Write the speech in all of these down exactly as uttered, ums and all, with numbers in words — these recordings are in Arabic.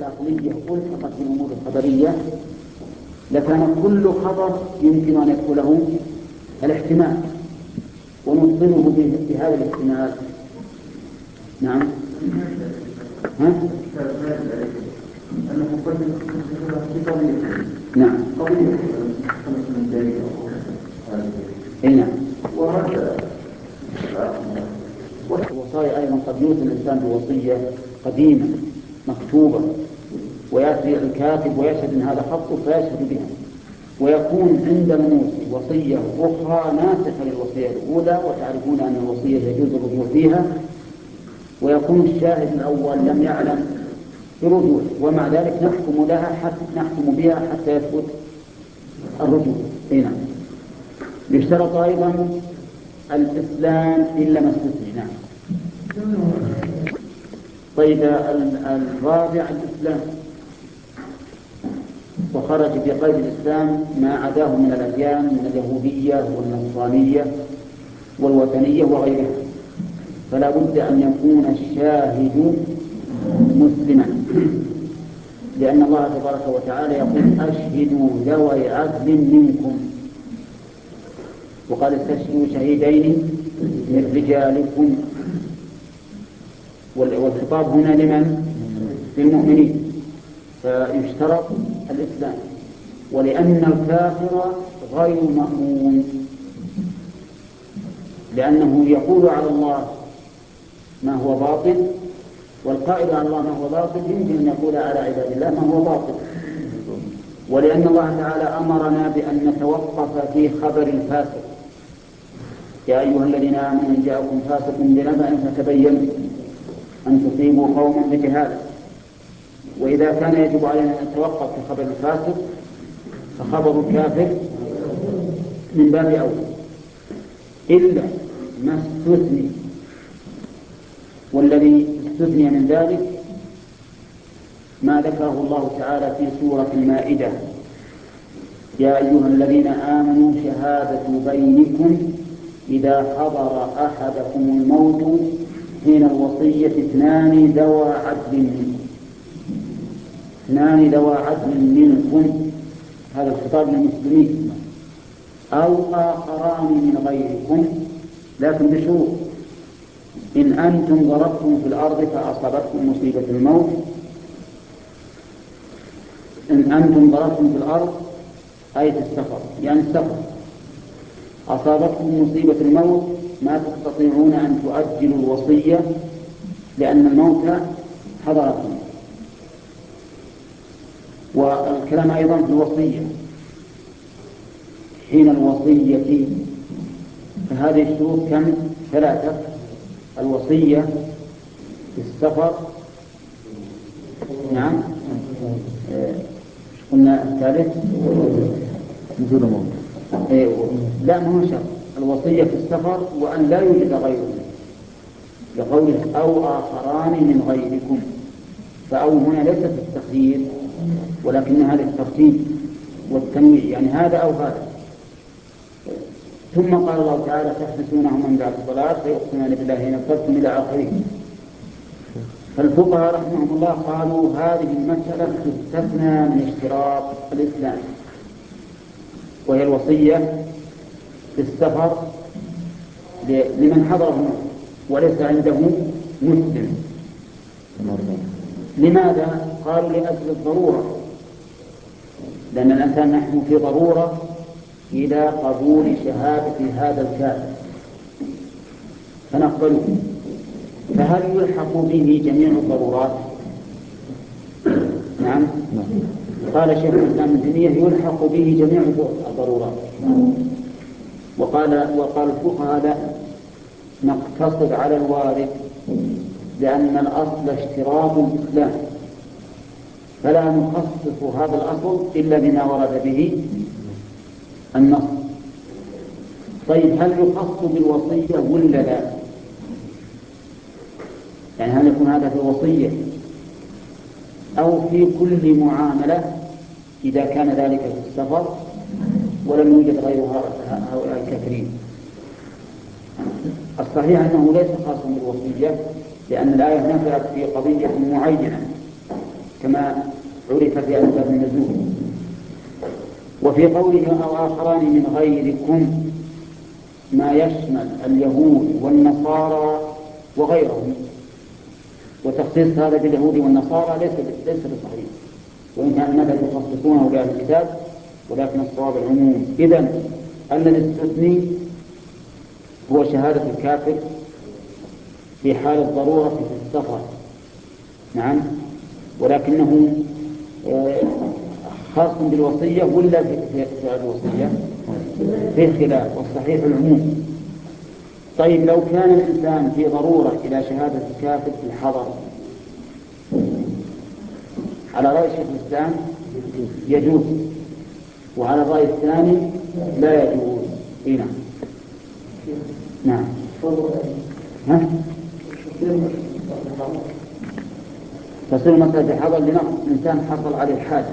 العقلية ألحقت بالأمور الخبرية لكان كل خبر يمكن أن يكون له الاحتمال ونبطله بهذا الاحتمال. نعم. ها؟ نعم. هنا الوصايا أيضا قد يوصي الإنسان بوصية قديمة مكتوبة ويأتي الكاتب ويشهد أن هذا خطه فيشهد بها، ويكون عند الموت وصية أخرى ناسخة للوصية الأولى، وتعرفون أن الوصية يجوز الرجوع فيها، ويكون الشاهد الأول لم يعلم برجوع، ومع ذلك نحكم لها حتى نحكم بها حتى يثبت الرجوع. هنا يشترط أيضا الإسلام إلا ما استثني. نعم. طيب الرابع الإسلام، وخرج في قيد الإسلام ما عداه من الأديان من اليهودية والنصرانية والوثنية وغيرها، فلا بد أن يكون الشاهد مسلما، لأن الله تبارك وتعالى يقول أشهدوا ذوي عدل منكم، وقال استشهدوا شهيدين من رجالكم، والخطاب هنا لمن؟ للمؤمنين، فيشترط الإسلام، ولأن الكافر غير مأمون، لأنه يقول على الله ما هو باطل، والقائل على الله ما هو باطل يمكن أن يقول على عباد الله ما هو باطل، ولأن الله تعالى أمرنا بأن نتوقف في خبر الفاسق، يا أيها الذين آمنوا إن جاءكم فاسق بنبأ فتبينوا أن تصيبوا قوما بجهالة، وإذا كان يجب علينا أن نتوقف في خبر الفاسق فخبر الكافر من باب أول، إلا ما استثني، والذي استثني من ذلك ما ذكره الله تعالى في سورة المائدة: يا أيها الذين آمنوا شهادة بينكم إذا حضر أحدكم الموت حين الوصية اثنان ذوى عدل منكم، اثنان ذوى عدل منكم، هذا الخطاب للمسلمين، أو آخران من غيركم، لكن بشروط: إن أنتم ضربتم في الأرض فأصابتكم مصيبة الموت، إن أنتم ضربتم في الأرض أي في السفر، يعني السفر أصابتكم مصيبة الموت ما تستطيعون أن تؤجلوا الوصية لأن الموت حضركم. والكلام أيضا في الوصية حين الوصية، فهذه الشروط كم؟ ثلاثة: الوصية في السفر، نعم، قلنا الثالث نزول الموت، إيه لا ما هو شرط، الوصية في السفر وأن لا يوجد غيره، لقوله أو آخران من غيركم، فأو هنا ليست التخيير ولكنها للترتيب والتنويع، يعني هذا أو هذا. ثم قال الله تعالى: تحبسونهم من بعد الصلاة فيقسمان بالله إن أقسمتم إلى آخره. فالفقهاء رحمهم الله قالوا هذه المسألة تستثنى من اشتراط الإسلام، وهي الوصية في السفر لمن حضره الموت وليس عنده مسلم. لماذا؟ قالوا لأجل الضرورة، لأن الإنسان نحن في ضرورة إلى قبول شهادة هذا الكافر فنقبله، فهل يلحق به جميع الضرورات؟ نعم. قال شيخ الإسلام ابن تيمية يلحق به جميع الضرورات، وقال وقال الفقهاء لا، نقتصر على الوارد، لأن الأصل اشتراط الإسلام، فلا نخصص هذا الأصل إلا بما ورد به النص. طيب هل يخص بالوصية ولا لا؟ يعني هل يكون هذا في الوصية أو في كل معاملة إذا كان ذلك في السفر ولم يوجد غير هؤلاء الكافرين؟ الصحيح أنه ليس خاصا بالوصية، لأن الآية نفعت في قضية معينة كما عرف في أسباب النزول. وفي قوله أو آخران من غيركم ما يشمل اليهود والنصارى وغيرهم، وتخصيص هذا باليهود والنصارى ليس ليس بصحيح، وإن كان النبي يخصصونه بأهل الكتاب، ولكن الصواب العموم. إذن الذي استثني هو شهادة الكافر في حال الضرورة في السفر، نعم، ولكنه خاص بالوصية ولا في الوصية في خلاف، والصحيح العموم. طيب لو كان الإنسان في ضرورة إلى شهادة الكافر في الحضر، على رأي شيخ الإسلام يجوز، وعلى الرأي الثاني لا يجوز. هنا نعم. ها؟ تصير مسألة الحضر لنقص إنسان حصل عليه الحاجة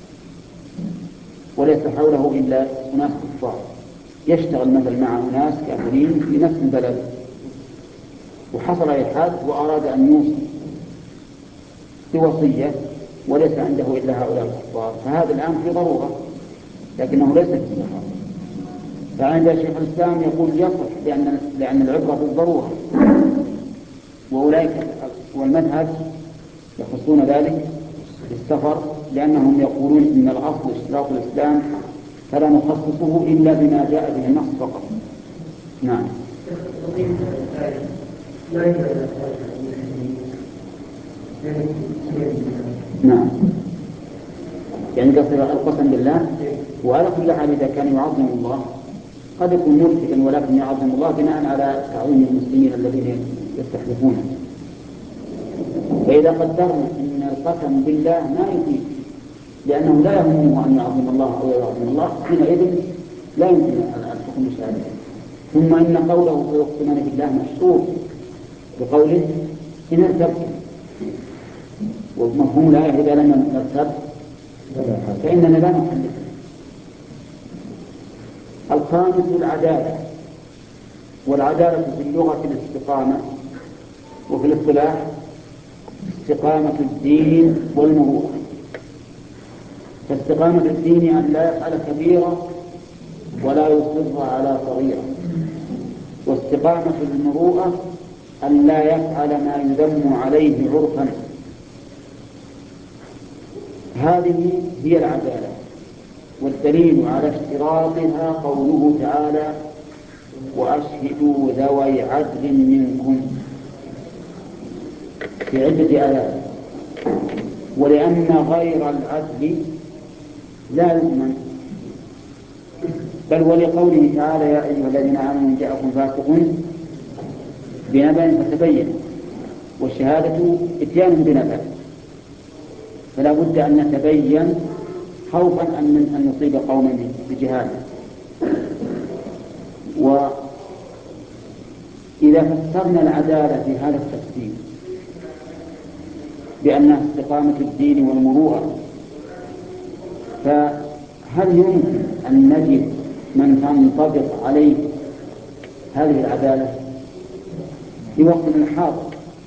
وليس حوله إلا أناس كفار، يشتغل مثل مع أناس كافرين في نفس البلد، وحصل عليه الحاج وأراد أن يوصي بوصية وليس عنده إلا هؤلاء الكفار، فهذا الآن في ضرورة لكنه ليس في سفر. فعند شيخ الإسلام يقول يصح، لأن لأن العبرة بالضرورة، وأولئك والمذهب يخصون ذلك بالسفر، لأنهم يقولون إن الأصل اشتراط الإسلام فلا نخصصه إلا بما جاء به النص فقط. نعم. نعم، يعني قصر القسم بالله. وعلى كل حال إذا كان يعظم الله قد يكون ملحدا ولكن يعظم الله بناء على تعظيم المسلمين الذين يستحلفونه. فإذا قدرنا أن القسم بالله ما يفيد، لأنه لا يهمه أن يعظم الله أو يعظم الله، حينئذ لا يمكن الحكم بشهادته. ثم إن قوله فيقسمان بالله مشروط بقوله إن ارتبت، ومفهوم الآية إذا لم نرتب فإننا لا نحلف. الخامس العدالة، والعدالة في اللغة الاستقامة، وفي الاصطلاح استقامة الدين والمروءة. فاستقامة الدين أن لا يفعل كبيرة ولا يصر على صغيرة، واستقامة المروءة أن لا يفعل ما يذم عليه عرفا. هذه هي العدالة، والدليل على اشتراطها قوله تعالى وأشهدوا ذوي عدل منكم في عدة آيات. ولأن غير العدل لا يؤمن، بل ولقوله تعالى يا أيها الذين آمنوا إن جاءكم فاسق بنبأ فتبين، والشهادة إتيان بنبأ، فلا بد أن نتبين خوفا أن أن نصيب قوما بجهالة. وإذا فسرنا العدالة في هذا التفسير بأنها استقامة الدين والمروءة، فهل يمكن أن نجد من تنطبق عليه هذه العدالة في وقتنا الحاضر؟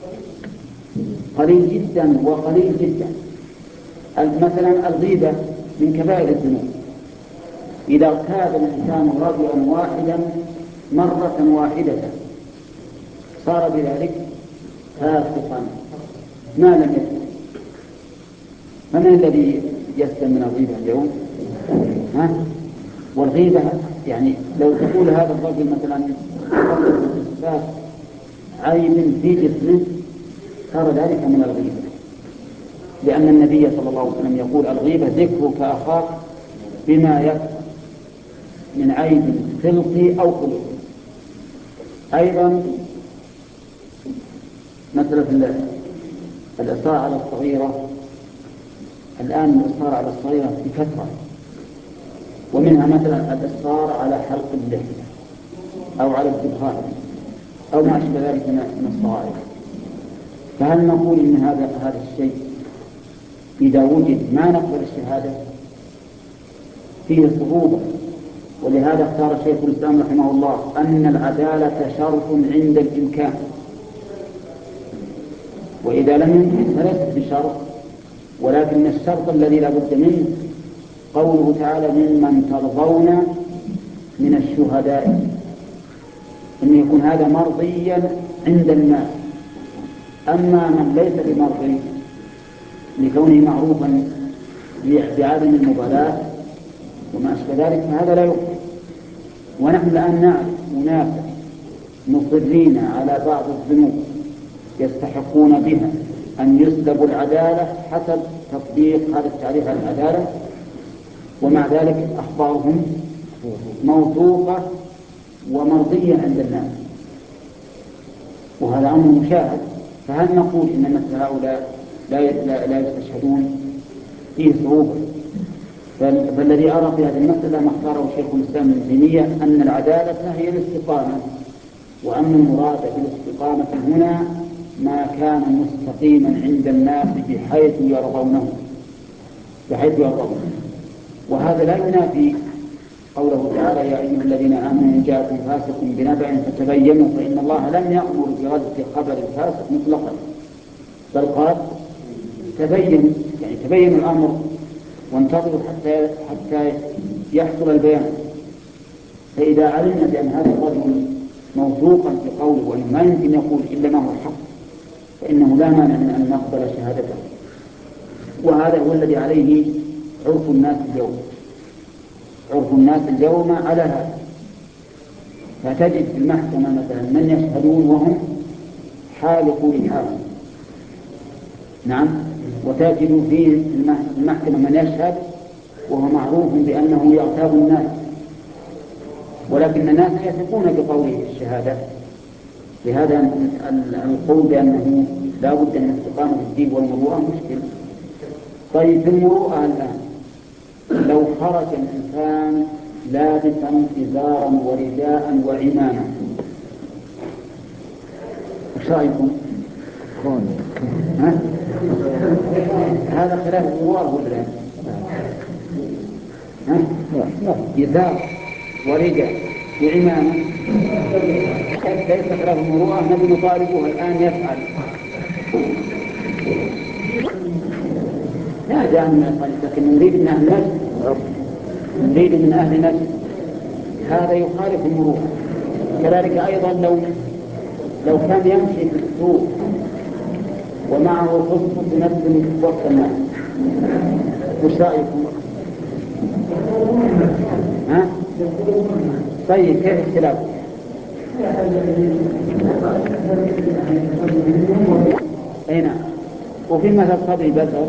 قليل جدا وقليل جدا. مثلا الغيبة من كبائر الذنوب، إذا اغتاب الإنسان رجلا واحدا مرة واحدة صار بذلك فاسقا ما لم يكن. فمن الذي يسلم من الغيبة اليوم؟ ها؟ والغيبة يعني لو تقول هذا الرجل مثلا إثبات عيب في جسمه صار ذلك من الغيبة، لأن النبي صلى الله عليه وسلم يقول الغيبة ذكرك أخاك بما يكفر من عيب خلقي أو خلقي. أيضا مثلا الإصرار على الصغيرة، الآن الإصرار على الصغيرة بكثرة، ومنها مثلا الإصرار على حلق اللحية أو على الدخان أو ما أشبه ذلك من الصغائر. فهل نقول إن هذا هذا الشيء إذا وجد ما نقبل الشهادة؟ فيه صعوبة. ولهذا اختار شيخ الإسلام رحمه الله أن العدالة شرط عند الإمكان، وإذا لم يمكن فليست بشرط ولكن الشرط الذي لا بد منه قوله تعالى ممن ترضون من الشهداء، أن يكون هذا مرضيا عند الناس. أما من ليس بمرضي لكونه معروفا بعدم المبالاة وما أشبه ذلك فهذا لا يقبل. ونحن الآن نعرف أناس مصرين على بعض الذنوب يستحقون بها أن يسلبوا العدالة حسب تطبيق هذا التعريف على العدالة، ومع ذلك أخبارهم موثوقة ومرضية عند الناس، وهذا أمر مشاهد. فهل نقول إن مثل هؤلاء لا لا يستشهدون؟ فيه صعوبة. فالذي أرى في هذه المسألة ما اختاره شيخ الإسلام ابن تيمية أن العدالة هي الاستقامة، وأن المراد بالاستقامة هنا ما كان مستقيما عند الناس بحيث يرضونه بحيث يرضونه وهذا لا ينافي قوله تعالى يا أيها الذين آمنوا إن جاءكم فاسق بنبأ فتبينوا، فإن الله لم يأمر برد خبر الفاسق مطلقا، بل قال تبين، يعني تبين الأمر وانتظروا حتى حتى يحصل البيان. فإذا علمنا بأن هذا الرجل موثوقا في قوله وأنه ما يمكن يقول إلا ما هو الحق فإنه لا مانع من أن نقبل شهادته. وهذا هو الذي عليه عرف الناس اليوم، عرف الناس اليوم على هذا. فتجد في المحكمة مثلا من يشهدون وهم حالقوا لحالهم، نعم، وتجد في المحكمة من يشهد وهو معروف بأنه يغتاب الناس، ولكن الناس يثقون بقوله في الشهادة. لهذا القول بأنه لا بد من استقامة الدين والمروءة مشكل. طيب في المروءة الآن لو خرج الإنسان لابسا إزارا ورداء وعماما ايش رأيكم؟ ها؟ هذا خلاف المروءة ولا لا؟ ها؟ إزار ورداء وعماما ليس خلاف المروءة، نبي نطالبه الآن يفعل. لا جاء من الطريق، لكن نريد من أهل نجد، نريد من أهل نجد، هذا يخالف المروءة. كذلك أيضا لو لو كان يمشي في السوق ومعه قصة تنزل وسط الناس وش رأيكم؟ ها؟ طيب كيف اختلاف؟ أين؟ وفي مثل صدري بزر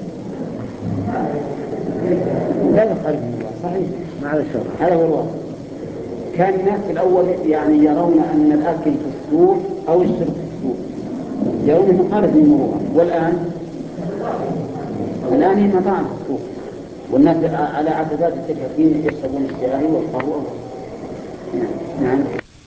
لا يخالف المروءة، صحيح، هذا هو الواقع. كان الناس في الأول يعني يرون أن الأكل في السوق أو الشرب في السوق يرون مخالف للمروءة، والآن الآن هي مطاعم في السوق والناس على عددات التكافين يشربون الشاي والقهوة. نعم.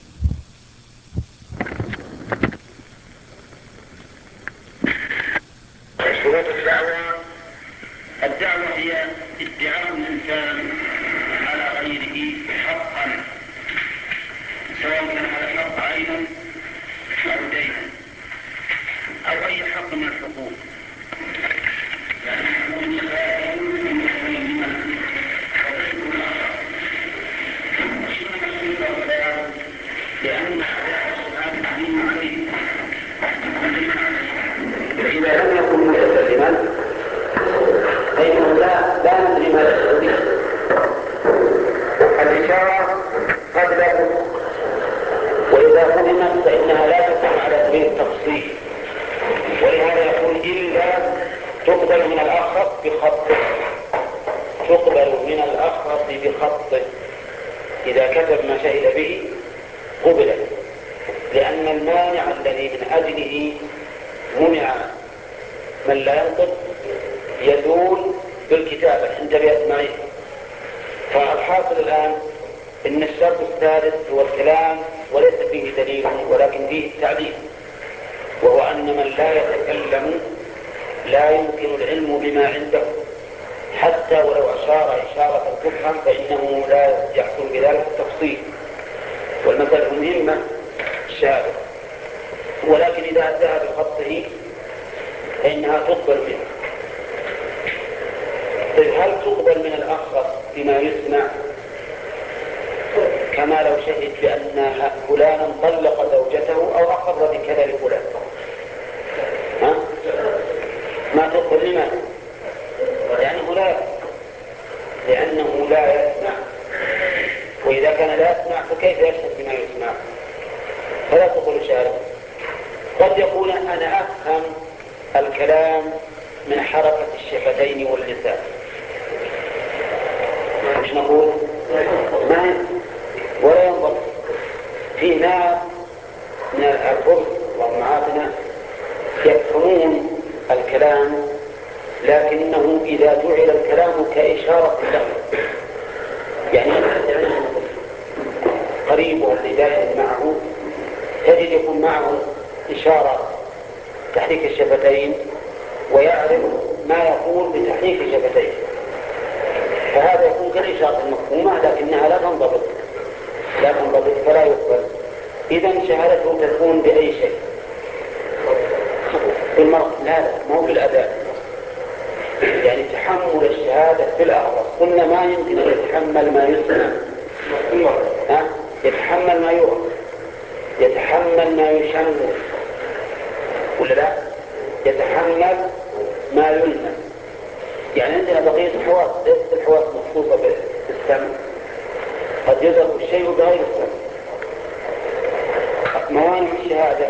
شروط الدعوة. الدعوة هي ادعاء الإنسان على غيره حقا، سواء كان على حق عين أو دين أو أي حق من الحقوق. لأن إذا لم يكن متكلما فإنه لا لا ندري ما يشعر به. الإشارة قد لا تفهم، وإذا فهمت فإنها لا تفهم على سبيل التفصيل، ولهذا يقول إلا تقبل من الأخص بخطه، تقبل من الأخص بخطه. إذا كتب ما شهد به قبلت، لأن المانع الذي من أجله منع من لا ينطق يزول بالكتابة عند بأسمائه. فالحاصل الآن إن الشرط الثالث هو الكلام وليس فيه دليل ولكن فيه التعليم، وهو أن من لا يتكلم لا يمكن العلم بما عنده، حتى ولو أشار إشارة تفهم فإنه لا يحصل بذلك التفصيل. والمسألة مهمة شابه، ولكن إذا أداها بخطه فإنها تقبل منه. هل تقبل من الآخر بما يسمع كما لو شهد بأن فلانا طلق زوجته أو أقر بكذا لفلان؟ ها؟ ما تقبل لماذا؟ لأنه لا لأنه لا يسمع، وإذا كان لا يسمع فكيف يشهد بما يسمع؟ فلا تقبل شهادته. قد يقول أنا أفهم الكلام من حركة الشفتين واللسان، مش نقول ما ولا ينظر. في ناس من الكفر والمعافنة يفهمون الكلام لكنه إذا جعل الكلام كإشارة له، يعني قريب واللي دائما معه تجد يكون معه إشارة تحريك الشفتين ويعرف ما يقول بتحريك الشفتين، فهذا يكون كالإشارة المفهومة لكنها لا تنضبط لا تنضبط فلا يقبل. إذن شهادته تكون بأي شيء بالمرض، لا لا ما هو بالأداء، يعني تحمل الشهادة في الأعراض. قلنا ما يمكن أن يتحمل ما يسمع، ها؟ يتحمل ما يرى، يتحمل ما يشم، ولا لا؟ يتحمل ما يلمس. يعني عندنا بقية الحواس ليست الحواس مخصوصة بالسمع، قد يظهر الشيء بغير السمع. موانع الشهادة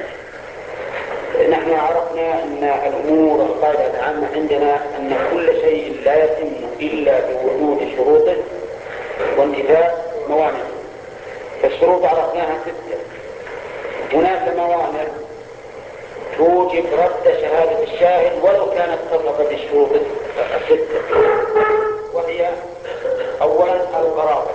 نحن عرفنا أن الأمور القاعدة العامة عندنا أن كل شيء لا يتم إلا بوجود شروطه وانتفاء موانع. فالشروط عرفناها ستة. هناك موانع توجب رد شهادة الشاهد ولو كانت سبقت الشروط الستة، وهي أولا القرابة.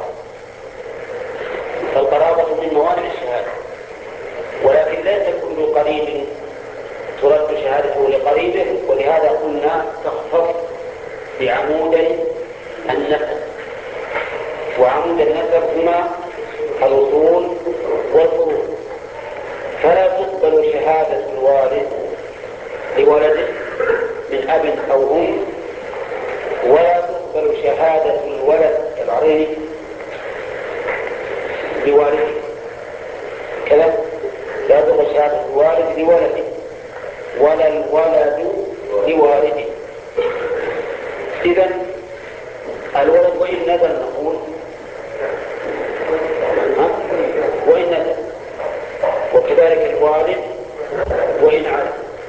القرابة من موانع الشهادة، ولكن ليس كل قريب ترد شهادته لقريبه، ولهذا قلنا تختص بعمودي النسب، وعمود النسب هما الأصول والفروع. فلا تقبل شهادة الوالد لولده من أب أو أم، ولا تقبل شهادة الولد العريض لوالده كذا، لا تقبل شهادة الوالد لولده ولا الولد لوالده. إذن الولد وإن نزل نقول وإن نزل، وكذلك الوالد وإن عاد.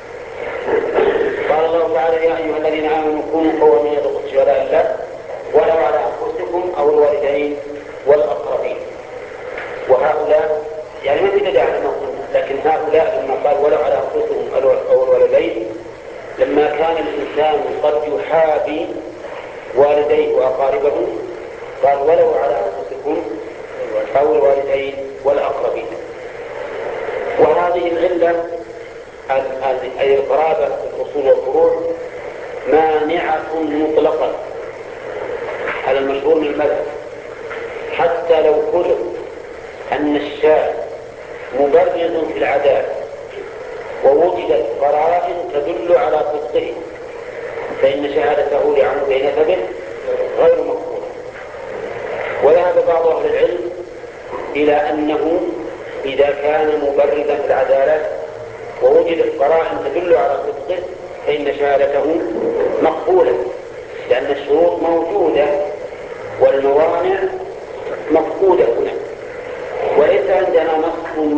قال الله تعالى يا أيها الذين آمنوا كونوا قوامين بالقسط شهداء لله ولو على أنفسكم أو الوالدين والأقربين. وهؤلاء يعني ما في داعي لما قلنا، لكن هؤلاء لما قال ولو على أنفسهم أو الوالدين لما كان الإنسان قد يحابي والديه وأقاربه قال ولو على أنفسكم أو الوالدين والأقربين. وهذه العلة أي القرابة في الأصول والفروع مانعة مطلقة على المشهور من المذهب، حتى لو قلت أن الشاهد مبرز في العدالة ووجدت قرائن تدل على صدقه فإن شهادته لعمود نسبه غير مقبولة. وذهب بعض أهل العلم إلى أنه إذا كان مبرزا في العدالة ووجدت قرائن تدل على صدقه فإن شهادته مقبولة، لأن الشروط موجودة والموانع مفقودة هنا. وليس عندنا نص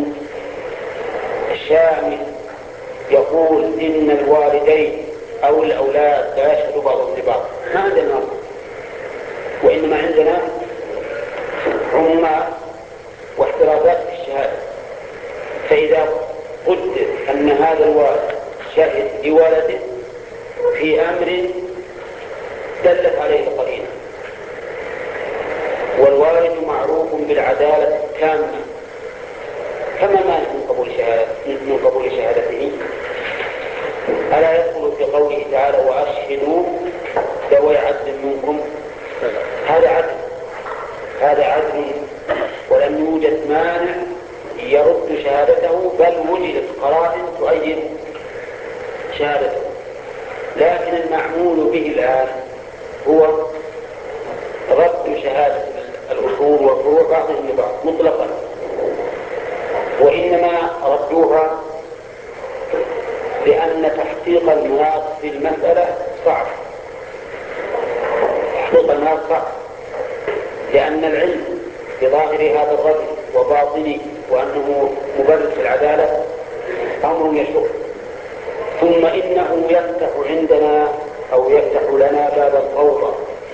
شامل يقول إن الوالدين أو الأولاد لا يشهدوا بعضهم لبعض، ما عندنا نص، وإنما عندنا عمومات واحترازات في الشهادة. فإذا قدر أن هذا الوالد شهد لولده في أمر دلت عليه القرينة والوالد معروف بالعدالة التامة، فما مانع من قبول شهادته من قبول شهادته؟ ألا يدخل في قوله تعالى وأشهدوا ذوي عدل منكم؟ هذا عدل هذا عدل ولم يوجد مانع يرد شهادته، بل وجدت قرائن تؤيد شهادته. لكن المعمول به الآن مطلقا، وإنما ردوها لأن تحقيق المناط في المسألة صعب. تحقيق المناط صعب لأن العلم بظاهر هذا الرجل وباطنه وأنه مبرر في العدالة أمر يشق، ثم إنه يفتح عندنا أو يفتح لنا باب الفوضى.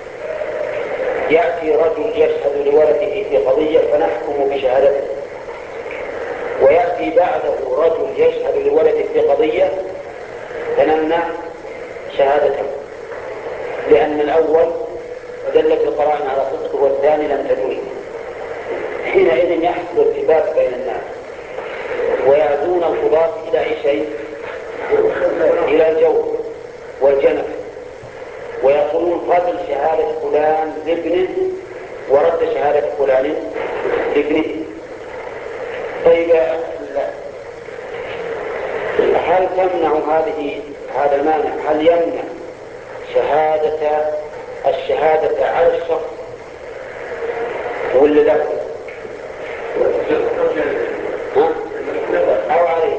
يأتي رجل يشهد لولده في قضية فنحكم بشهادته، ويأتي بعده رجل يشهد لولده في قضية فنمنع شهادته، لأن الأول دلت القرائن على صدقه والثاني لم تدل. حينئذ يحصل ارتباك بين الناس ويأتون القضاة إلى أي شيء؟ إلى الجور والجنف، ويقولون قبل شهادة فلان لابنه ورد شهادة فلان لابنه. طيب هل تمنع هذه هذا المانع؟ هل يمنع شهادة الشهادة على الشخص ولا لا؟ ها؟ أو عليه؟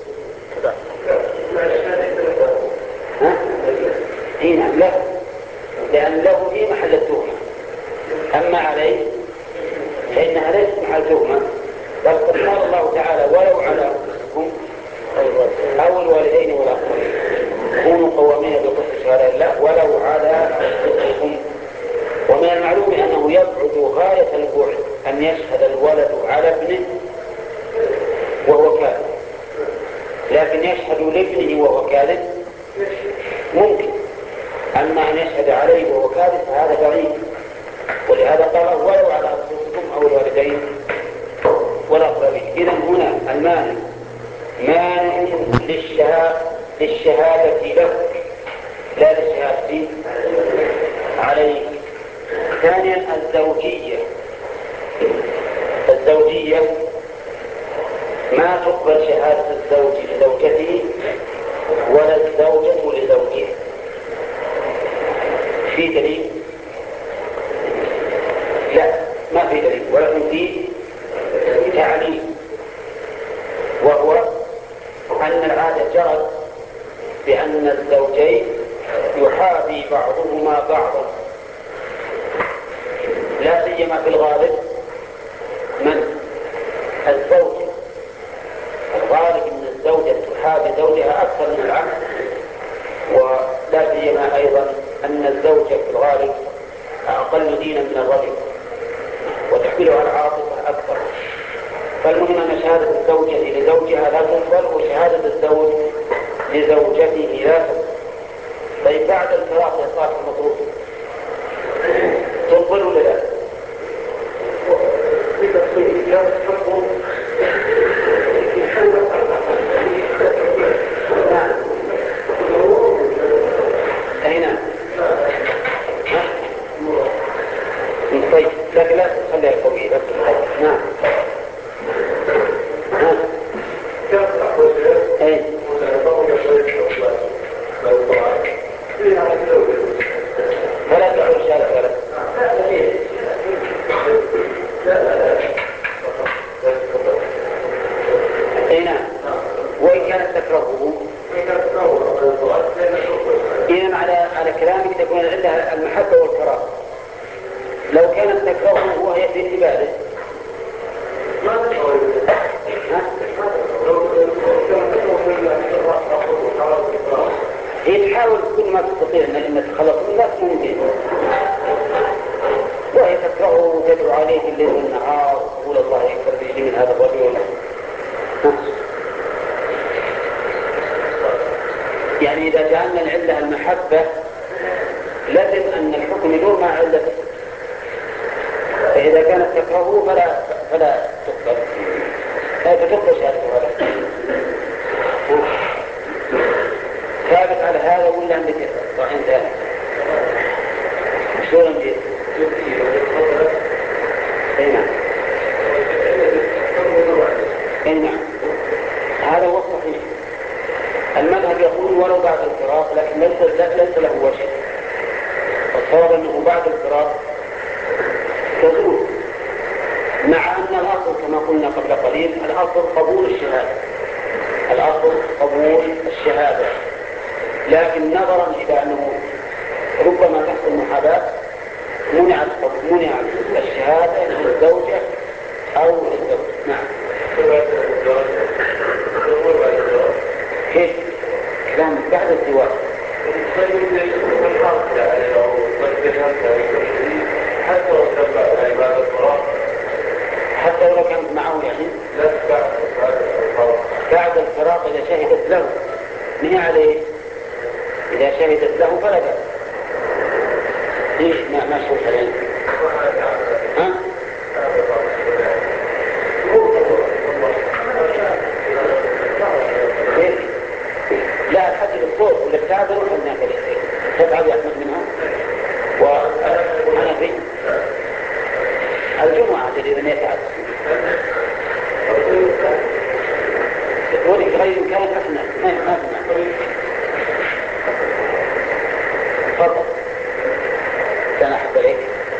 ها؟ هنا لا، لأن له في محل التهمة، أما عليه فإنها ليست محل تهمة، بل قد قال الله تعالى ولو على أنفسكم أو الوالدين والأقربين كونوا قوامين بقسط شهادة الله ولو على أنفسكم. ومن المعلوم أنه يبعد غاية البعد أن يشهد الولد على ابنه وهو كاذب، لكن يشهد لابنه وهو كاذب ممكن، أما أن يشهد عليه وهو كاذب فهذا بعيد. ولهذا قال ولو على أنفسكم أو الوالدين والأقربين. إذن هنا المانع مانع للشهادة له لا للشهادة عليه. ثانيا الزوجية. الزوجية ما تقبل شهادة الزوج لزوجته ولا الزوجة لزوجها. في دليل؟ لا، ما في دليل، ولكن في تعليم، وهو أن العادة جرت بأن الزوجين يحابي بعضهما بعضا، لا سيما في الغالب من الزوج. الغالب أن الزوجة تحابي زوجها أكثر من العبد، ولا سيما أيضا أن الزوجة في الغالب أقل دينا من الرجل وتحملها العاطفة أكثر. فالمهم أن شهادة الزوجة لزوجها لا تقبل وشهادة الزوج لزوجته لا تقبل. طيب بعد الفراق يا صاحب المطروح تقبل ولا لا؟ هنا طيب لكن لا تخليها قوية. نعم ايه فلا تعود شهادة ثلاث. اي نعم. وإن كانت تكرهه إذن على على كلامك تكون العلة المحبة والكراهة. لو كانت تكرهه وهي في انتباهه هي تحاول كل ما تستطيع أن تتخلص من ذلك ممكن، وهي تكرهه وتدعو عليه الليل والنهار وتقول الله يكفر به من هذا الرجل. يعني إذا جعلنا العلة المحبة لازم أن الحكم يدور مع علته، فإذا كانت تكرهه فلا فلا تقبل لا تقبل شهادته هذا. ثابت على هذا ولا عندك صحيح ذلك؟ شلون نجيب؟ اي نعم اي نعم هذا هو الصحيح. المذهب يقول ولو بعد الفراق، لكن ليس ليس له وجه. الصواب انه بعد الفراق تزول، مع ان الأصل كما قلنا قبل قليل الأصل قبول الشهادة، الأصل قبول الشهادة، لكن نظرا إلى أنه ربما تحصل محاباة منعت منعت الشهادة للزوجة أو للزوج. نعم. كيف؟ كلام بعد الزواج. حتى لو كانت معه يعني بعد الفراق إذا شهدت له من عليه، إذا شهدت له فلا بأس. ليش ما ما شهدت عليه؟ ها؟ لا الحج بالصوت ولا التعذر ولا النافذ تتعب يحمد منها وأنا في الجمعة إذا ما يتعب تقولي غير إمكان أثنى ما ما أثنى تفضل كان أحب عليك.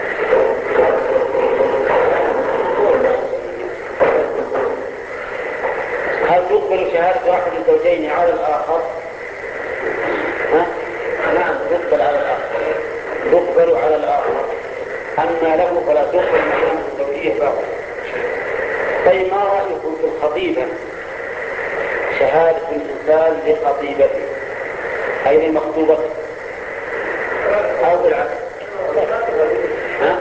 هل تقبل شهادة واحد الزوجين على الآخر؟ ها؟ نعم تقبل على الآخر، تقبل على الآخر، أما له فلا تقبل من الزوجية فهو. طيب ما رأيكم في الخطيبة؟ شهادة الإنسان لخطيبته أي لمخطوبته أو بالعكس؟ ها؟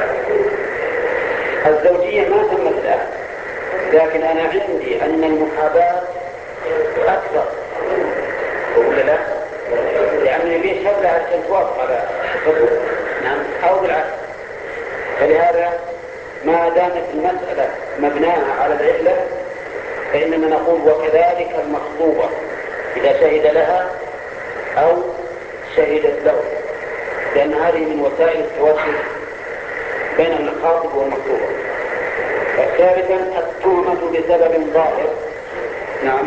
الزوجية ما تمت الآن، لكن أنا عندي أن المحاباة أكثر ولا لا؟ لأنه يبي شبه عشان توافق على نعم أو بالعكس. فلهذا ما دامت المسألة مبناها على العلة فإننا نقول وكذلك المخطوبة إذا شهد لها أو شهدت له، لأن هذه من وسائل التوسل بين الخاطب والمخطوبة. ثالثا التهمة بسبب ظاهر. نعم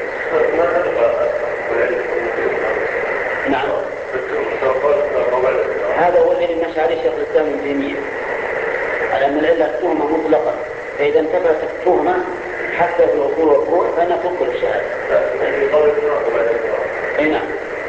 نعم هذا هو الذي مشى عليه شيخ الإسلام ابن تيمية على أن العلة التهمة مطلقا، فإذا انتبهت التهمة حتى في الأصول والفروع فإنها تبطل الشهادة. أي نعم.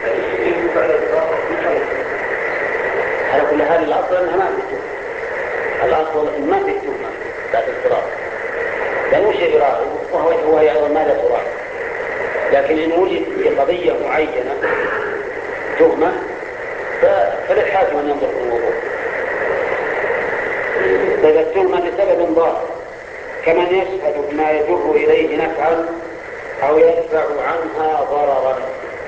على كل حال الأصل أنها ما في التهمة، الأصل أن ما في التهمة بعد الفراق، لأنه شيء راغب وهو هو يعلم ماذا تراغب، لكن إن وجد في قضية معينة تهمة فللحاكم أن ينظر في الموضوع. فإذا التهمة لسبب ظاهر كمن يشهد بما يجر إليه نفعا أو يدفع عنها ضررا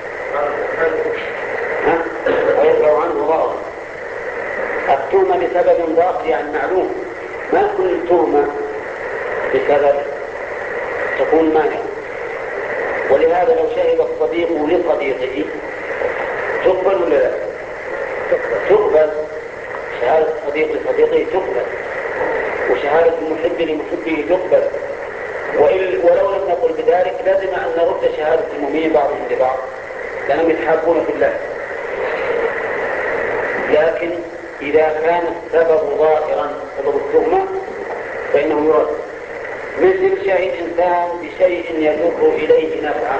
أو يدفع عنه ضررا. التهمة لسبب ظاهر يعني معلوم، ما كل تهمة بسبب تكون مانع. ولهذا لو شهد الصديق لصديقه تقبل ولا لا؟ تقبل. شهادة الصديق لصديقه تقبل، وشهادة المحب لمحبه تقبل، ولو لم نقل بذلك لازم أن نرد شهادة المؤمنين بعضهم لبعض لأنهم يتحابون في الله. لكن إذا كان السبب ظاهرا سبب التهمة فإنه يرد، مثل شهد إنسان بشيء يجر إليه نفعا،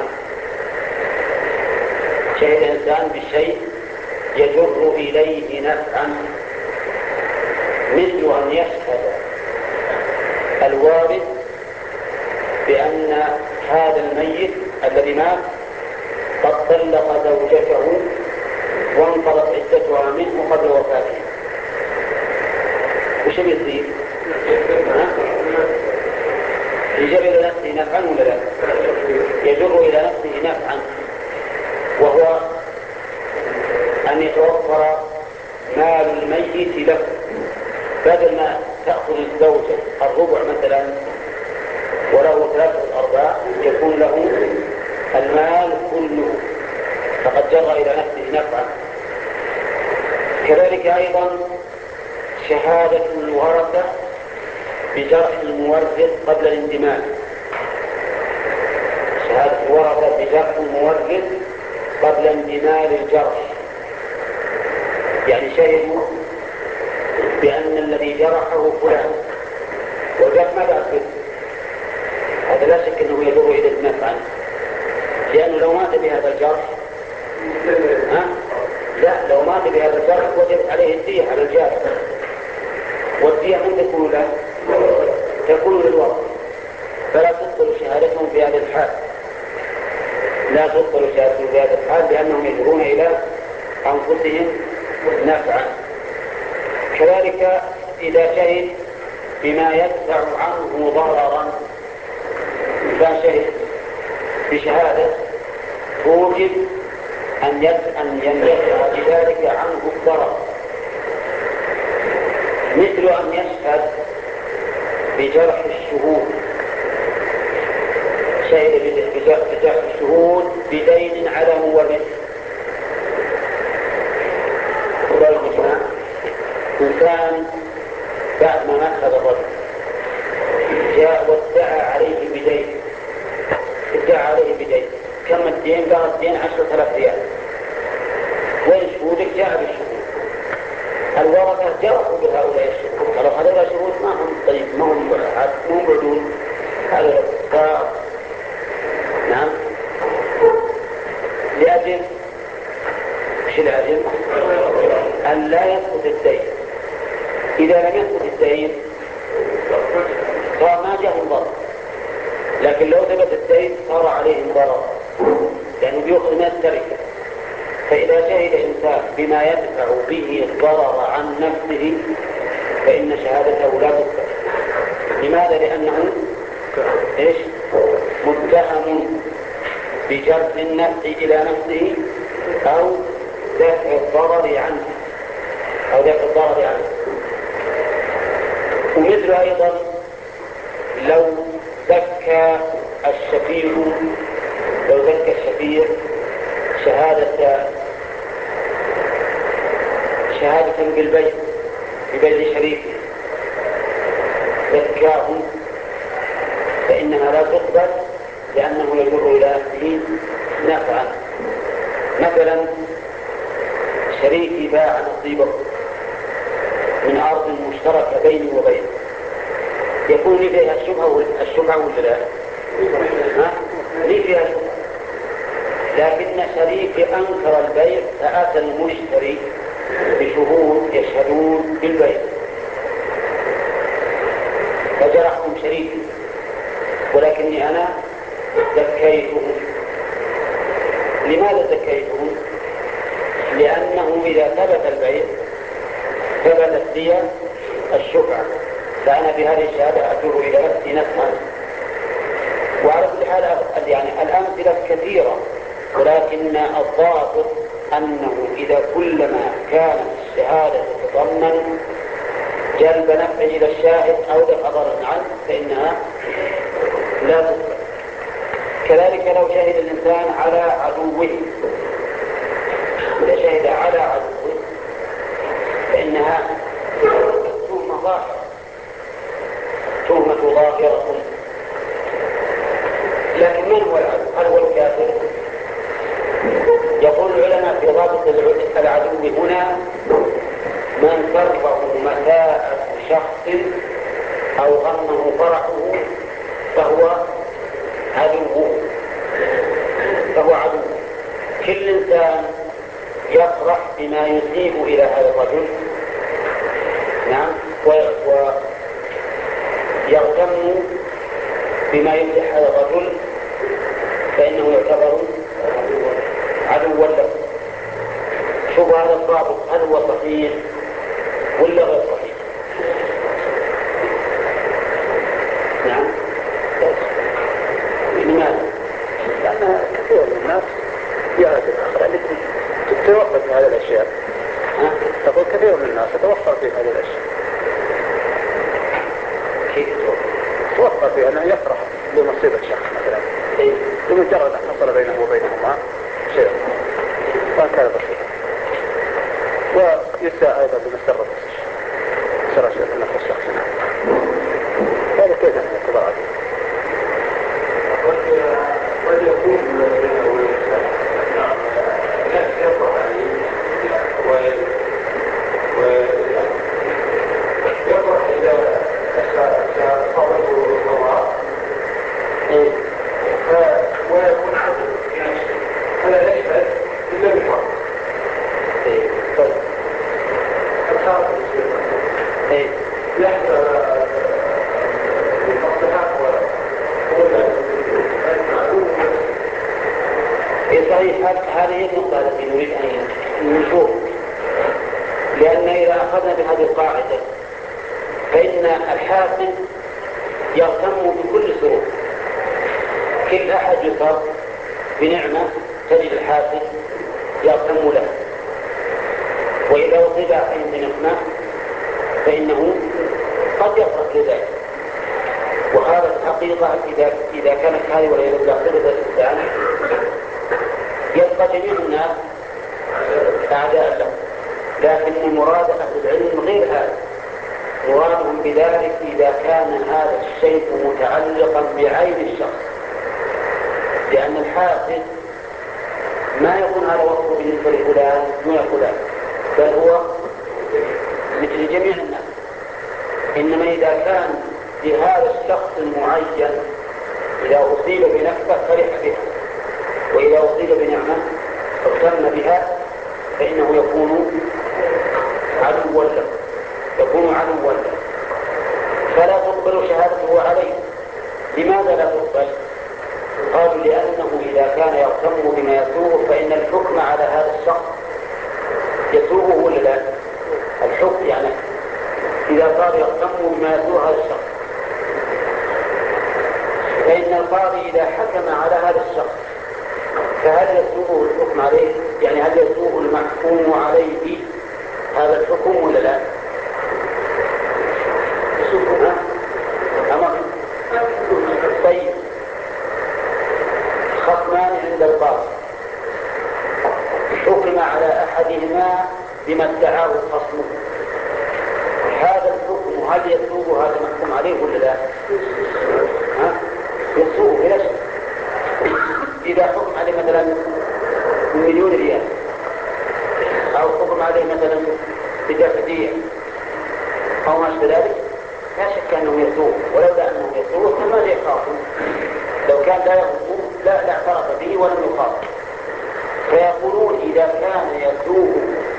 شهد إنسان بشيء يجر إليه نفعا، مثل أن يشهد الوارث بأن هذا الميت الذي مات قد طلق زوجته وانقضت عدتها منه قبل وفاته. وش بيصير؟ يجر إلى نفسه نفعا ولا لا؟ يجر إلى نفسه نفعا، وهو أن يتوفر مال الميت له، بدل ما تأخذ الزوجة الربع مثلا وله ثلاثة أرباع يكون له المال كله، فقد جر إلى نفسه نفعا. كذلك أيضا شهادة الورثة بجرح المورث قبل الاندماج، شهادة الورثة بجرح المورث قبل اندماج الجرح، يعني شهدوا بأن الذي جرحه فلان والجرح ما بعد به هذا لا شك أنه يضر إلى النفع، لأنه لو مات بهذا الجرح ها؟ لا، لو مات بهذا الجرح وجب عليه الدية على الجارح، والدية من تكون له؟ تكون للورثة، فلا تبطل شهادتهم في هذه الحال، لا تبطل شهادتهم في هذه الحال لأنهم يجرون إلى أنفسهم نفعا. كذلك إذا شهد بما يدفع عنه ضررا، إذا شهد بشهادة توجب أن أن يندفع بذلك عنه الضرر، مثل أن يشهد بجرح الشهود، شهد بجرح الشهود بدين على مورث. إنسان بعد ما مات هذا الرجل جاء وادعى عليه بدين، ادعى عليه بدين، كم الدين؟ قال الدين عشرة آلاف ريال. وين شهودك؟ جاء بالشهود. الورثة جرحوا بهؤلاء الشهود، قالوا هؤلاء الشهود ما هم طيب، ما هم مو بدون هذا الكفار. نعم، لأجل ايش الأجل؟ أن لا يسقط الدين. إذا لم يسقط الدين صار ما جاءهم ضرر، لكن لو ثبت الدين صار عليهم ضرر لأنه بيأخذ من التركة. فإذا شهد إنسان بما يدفع به الضرر عن نفسه فإن شهادته لا تقبل. لماذا؟ لأنه إيش؟ متهم بجلب النفع إلى نفسه أو دفع الضرر عنه أو دفع الضرر عنه. ومثل أيضا لو زكى الشفيع لو زكى الشفيع شهادة شهادة بالبيع ببيع شريكه زكاه، فإنها لا تقبل لأنه يجر إلى نفسه نفعا. مثلا شريكي باع نصيبه من أرض مشتركة بيني وبينه، يكون لي فيها الشبهة الشبهة ولا لا؟ لي فيها شبهة، لكن شريكي أنكر البيع فأتى المشتري بشهود يشهدون بالبيع فجرحهم شريكي، ولكني أنا زكيته. لماذا زكيته؟ لأنه إذا ثبت البيع ثبتت لي الشفعة، فأنا بهذه الشهادة أجر إلى نفسي نفعا. وعلى كل حال يعني الأمثلة كثيرة، ولكن الضابط أنه إذا كلما كانت الشهادة تتضمن جلب نفع إلى الشاهد أو دفع ضرر عنه فإنها لا تقبل. كذلك لو شهد الإنسان على عدوه، إذا شهد على عدوه فإنها تهمة ظاهرة، تهمة ظاهرة. لكن من هو العدو؟ هل هو الكافر؟ يقول العلماء في ضابط العدو هنا من سره مساءة شخص أو غمه فرحه فهو عدو، فهو عدو. كل إنسان يفرح بما يسيء إلى هذا الرجل، نعم، ويغتم بما يفلح هذا الرجل فإنه يعتبر عدوا له. شوف هذا الضابط هل هو صحيح ولا غير صحيح؟ نعم. لماذا؟ لأن كثير من الناس يعرف الآخر اللي تتوفر في هذه الأشياء. تقول كثير من الناس يتوفر في هذه الأشياء. كيف توفر في أنه يفرح بمصيبة شخص مثلا بمجرد أن حصل بينه وبينهما شيء وهكذا بسيط. ويساء أيضا بمسرة مسرة شيء في نفس الشخص. هذا كيف يعتبر عدو؟ قد يكون بينه والإنسان ناس يفرح عليه ويفرح إذا أشار يحصل المصلحات صحيح. هذه هي النقطة التي نريد أن نشوف، لأن إذا أخذنا بهذه القاعدة فإن الحاسد يهتم بكل سرور. كل أحد يصاب بنعمة تجد الحاسد يهتم له، وإذا أصيب أحد بنقمة فإنه قد يفرح لذلك. وهذا الحقيقة إذا إذا كانت هذه والعياذ بالله صفة الإنسان يبقى جميع الناس أعداء له. لكن مراد أهل العلم غير هذا، مرادهم بذلك إذا كان هذا الشيء متعلقا بعين الشخص، لأن الحاسد ما يكون هذا وصفه بالنسبة لفلان دون فلان، بل هو مثل جميع الناس. إنما إذا كان لهذا الشخص المعين إذا أصيب بنكبة فرح بها، وإذا أصيب بنعمة اغتم بها، فإنه يكون عدوا له، يكون عدوا له، فلا تقبل شهادته عليه. لماذا لا تقبل؟ قالوا لأنه إذا كان يغتم بما يسوءه فإن الحكم على هذا الشخص يسوءه ولا لا؟ الحكم يعني إذا صار يغتم بما يسوء هذا الشخص، فإن القاضي إذا حكم على هذا الشخص فهل يسوءه الحكم عليه؟ يعني هل يسوء المحكوم عليه هذا الحكم ولا لا؟ يسوءه أمر. طيب، خصمان عند القاضي حكم على أحدهما بما ادعاه خصمه، هذا الحكم هل يسوء هذا المحكوم عليه ولا لا؟ يسوء بلا شك. إذا حكم عليه مثلا مليون ريال، أو حكم عليه مثلا بدفع أو ما أشبه ذلك، لا شك أنه يسوء، ولولا أنه يسوء فما يخاف. لو كان لا يسوء لا لا اعترف به ولم يخاف. فيقولون إذا كان يسوء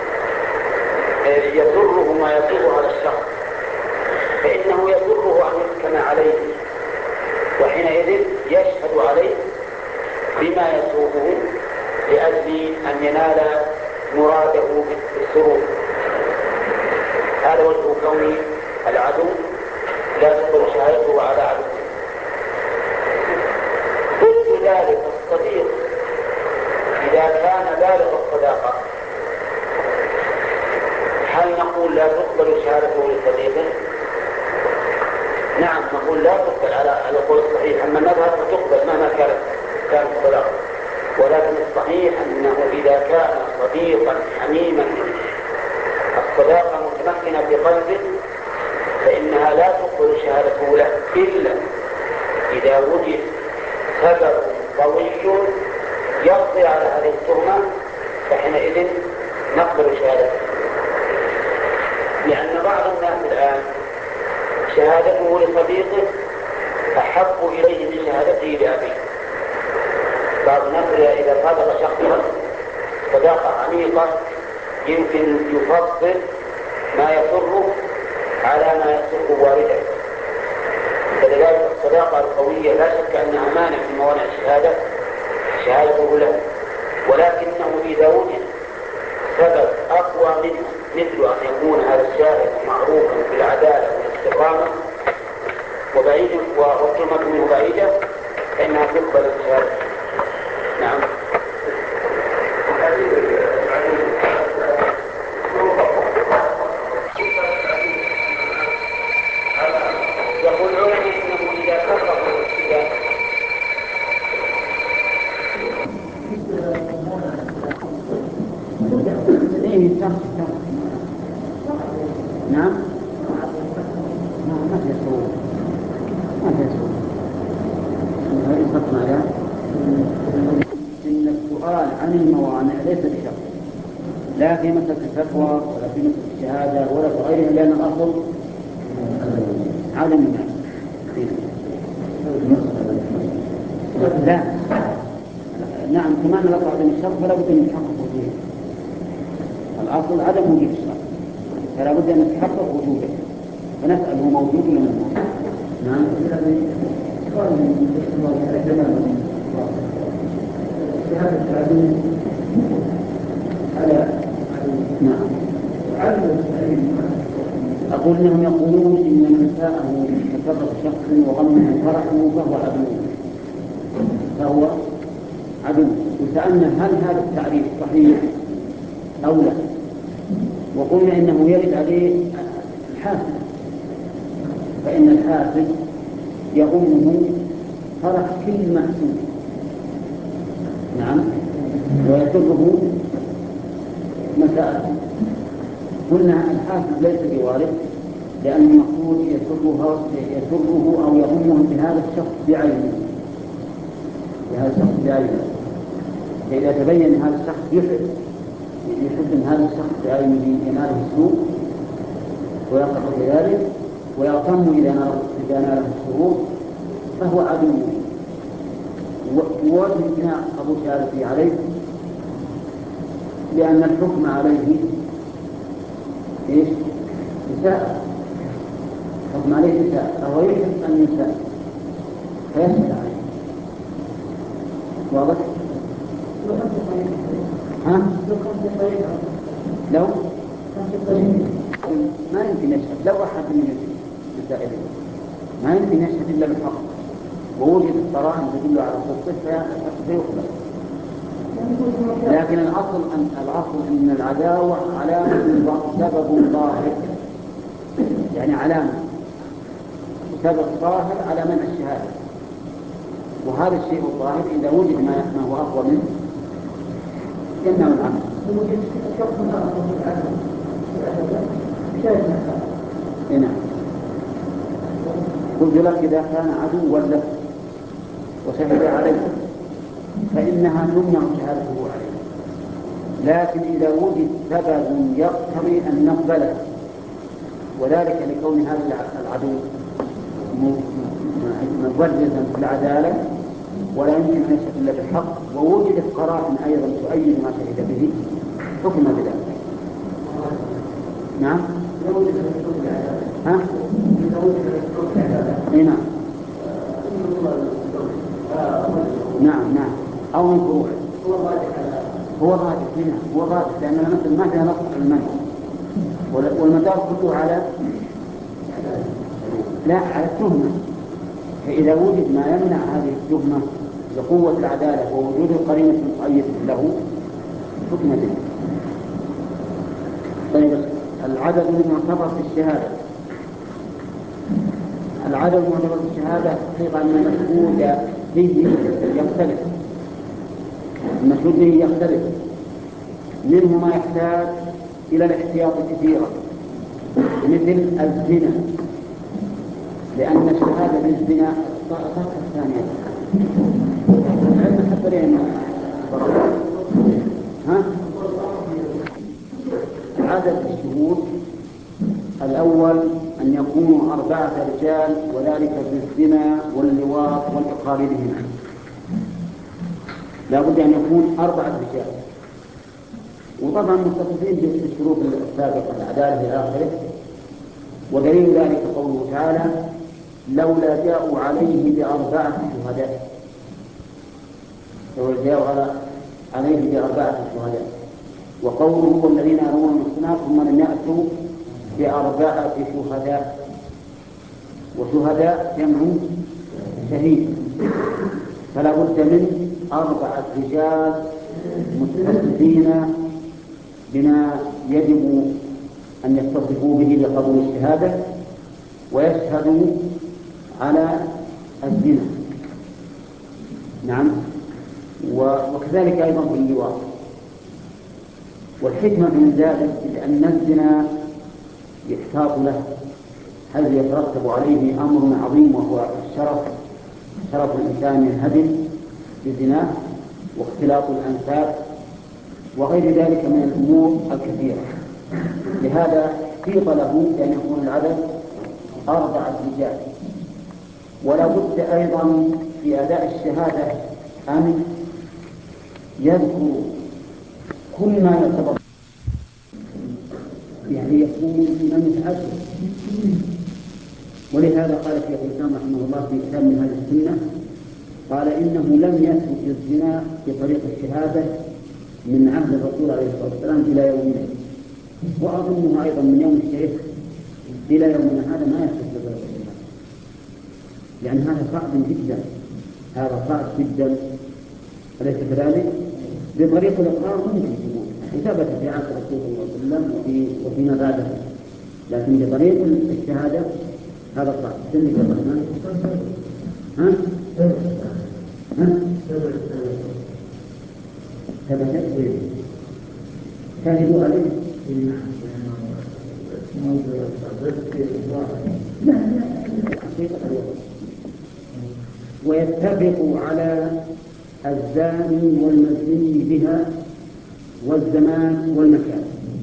يسره ما يسوء على الشخص فإنه يسره أن يحكم عليه، وحينئذ يشهد عليه بما يسوءه لأجل أن ينال مراده بالسرور. هذا وجه كون العدو لا تقبل شهادته على عدو. ضد ذلك الصديق إذا كان بالغ الصداقة، هل نقول لا تقبل شهادته لصديقه؟ نعم نقول لا تقبل على القول الصحيح. أما المذهب فتقبل مهما كانت كانت الصداقة، ولكن الصحيح أنه إذا كان صديقا حميما الصداقة متمكنة في قلبه فإنها لا تقبل شهادته له إلا إذا وجد سبب قوي يقضي على هذه التهمة، فحينئذ نقبل شهادته. لأن بعض الناس الآن شهادته لصديقه أحب إليه من شهادته لأبيه. بعض الناس إذا صادق شخصا صداقة عميقة يمكن يفضل ما يسره على ما يسر والده. فلذلك الصداقة القوية لا شك أنها مانع من موانع الشهادة شهادته له، ولكنه إذا وجد سبب أقوى منه مثل أن يكون هذا الشاهد معروفا بالعدالة والاستقامة وبعيد والتهمة منه بعيدة فإنها تقبل الشهادة. نعم. يقولون إنه إذا كفر الابتداء نعم ما في صوت ما في صوت هذه خطنا يا إن السؤال عن الموانع ليس بشرط، لا في مسألة الفتوى ولا في مسألة الشهادة ولا في غيرها، لأن الأصل عدم المانع. لا نعم كمان لو عدم الشرط فلا بد من يتحقق وجوده. الأصل عدم وجود الشرط فلا بد أن يتحقق وجوده. فنسأل هو موجود ولا موجود؟ نعم. نعم. أقول إنهم يقولون إن من ساءه تفرق شخص وغمه فرحه فهو عدو فهو عدو. وسألنا هل هذا التعريف صحيح أو لا؟ وقلنا إنه يرد عليه الحاسد، فإن الحاسد يغمه فرح كل محسود، نعم، ويسره مساءته. قلنا الحاسد ليس بوارد، لأن المقصود يسره يسره أو يغمه بهذا الشخص بعينه، بهذا الشخص بعينه. فإذا تبين هذا الشخص يحب يحب من هذا الشخص بعينه يناله السوء ويقع بذلك ويغتم إذا ناله السرور فهو عدو. ووجه امتناع أبو شهادته عليه لأن الحكم عليه إيش؟ إساءة، حكم عليه إساءة، فهو يحب أن يساء فيسأل عليه. واضح؟ ها؟ لو ما يمكن يشهد، لو أحد من المسائلين ما يمكن يشهد إلا بالحق ووجد القرائن تدل على صدقه فيقبل. لكن الأصل أن الأصل أن العداوة علامة سبب ظاهر، يعني علامة سبب ظاهر على منع الشهادة، وهذا الشيء الظاهر إذا وجد ما هو أقوى منه إنه العمل. هنا قلت لك إذا كان عدوا لك وشهد عليه فإنها تمنع شهادته عليه، لكن إذا وجد سبب يقتضي أن نقبله، وذلك لكون هذا العدو مبرزا في العدالة ولا يمكن أن يشهد إلا بالحق، ووجدت قرائن أيضا تؤيد ما شهد به حكم بذلك. نعم. ها؟ إيه نعم. نعم نعم أو من فروع هو راجح هنا، هو راجح لأن مثل ما فيها نص المنع، والمدار كله على لا على التهمة. فإذا وجد ما يمنع هذه التهمة لقوة العدالة ووجود القرينة المؤيدة له حكم به. طيب العدد المعتبر في الشهادة، العدد المعتبر في الشهادة حقيقة أن المشهود به يختلف، المشهود به يختلف، منه ما يحتاج إلى الاحتياط كثيرا مثل الزنا، لأن الشهادة بالزنا الطاقة الثانية علم حتى لأنه ها عدد الشهود الأول أن يكونوا أربعة رجال، وذلك في الزنا واللواط والإقرار بهما، لا بد أن يكون أربعة رجال. وطبعا متصفين بالشروط السابقة العدالة إلى آخره. ودليل ذلك قوله تعالى لولا جاءوا عليه بأربعة شهداء، لولا جاءوا عليه بأربعة شهداء. وقوله والذين يرمون المحصنات ثم لم يأتوا بأربعة شهداء، وشهداء جمع شهيد، فلا بد من أربعة رجال متصفين بما يجب أن يتصفوا به لقبول الشهادة ويشهدوا على الزنا. نعم. وكذلك أيضا في اللواط. والحكمة من ذلك لأن الزنا يحتاط له، هل يترتب عليه أمر عظيم وهو الشرف، شرف الإنسان ينهدم بزناه واختلاط الأنساب وغير ذلك من الأمور الكثيرة. لهذا احتيط له بأن يكون العدد أربعة رجال. ولا بد أيضا في أداء الشهادة أن يذكر كل ما يعتبر، يعني يكون من متعدد ولهذا قال شيخ الإسلام رحمه الله في كتاب من هذه السنة قال إنه لم يثبت الزنا بطريق الشهادة من عهد الرسول عليه الصلاة والسلام إلى يومنا، وأظنه أيضا من يوم الشيخ إلى يومنا هذا ما يثبت بطريق الشهادة، لأن هذا صعب جدا، هذا صعب جدا، أليس كذلك؟ بطريق الإقرار ممكن تكون وثبت في عهد الرسول صلى الله عليه وسلم وفي وفيما بعده، لكن بطريق الشهادة هذا صعب. سنك يا الرحمن. ها؟ ها؟ ثبتت شاهدوا عليه؟ لا لا ويتفق على الزاني والمزني بها والزمان والمكان.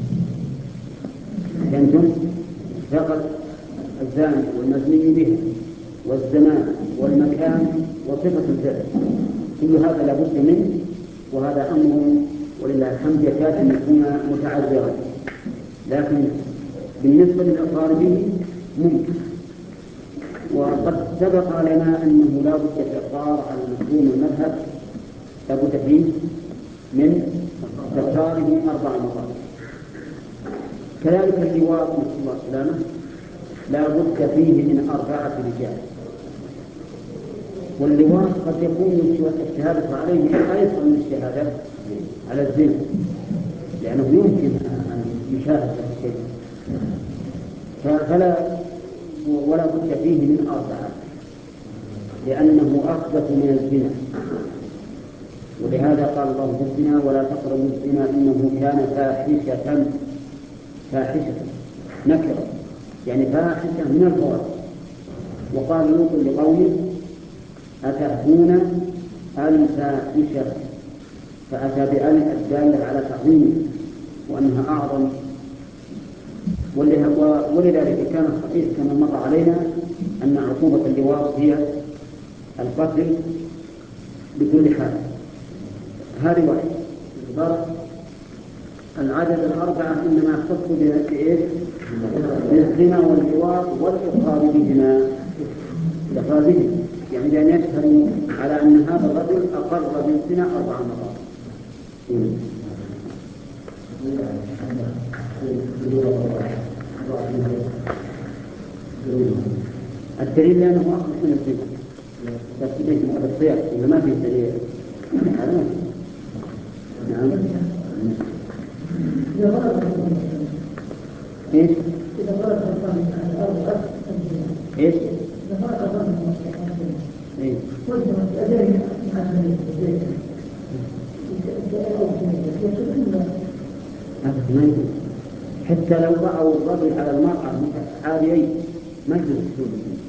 فهمتم؟ فقط الزاني والمزني بها والزمان والمكان وصفة الفعل، كل هذا لابد منه، وهذا أمر ولله الحمد يكاد أن يكون متعذرا، لكن بالنسبة للإقرار به ممكن. وقد سبق لنا أنه لا بد في الإقرار على مفهوم المذهب لا بد فيه من تكراره أربع مرات. كذلك اللواء نسأل الله السلامة لا بد فيه من أربعة رجال، واللواء قد يكون الشهادة عليه أيضا من الشهادة على الزنا، لأنه يمكن أن يشاهد الشيء، فلا ولا بد فيه من أربعة لأنه أخبث من الزنا، ولهذا قال الله في الزنا ولا تقربوا الزنا إنه كان فاحشة. فاحشة نكرة يعني فاحشة من الفواحش. وقال لوط لقومه أتأتون الفاحشة، فأتى بأل الدالة على تعظيمه وأنها أعظم، ولذلك كان الصحيح كما مر علينا أن عقوبة اللواط هي القتل بكل حال. هذه واحدة. العدد الأربعة إنما يختص بإيش؟ بالزنا واللواط والإقرار بهما، الإقرار به يعني بأن يشهدوا على أن هذا الرجل أقر بالزنا أربع مرات. الدليل لأنه أخذ من الزنا، تسميه من الصيغ إذا ما في دليل. نعم. إيش؟ إيش؟ إيش؟ حتى لو رأوا الرجل على المرأة متعاليين ما يجوز،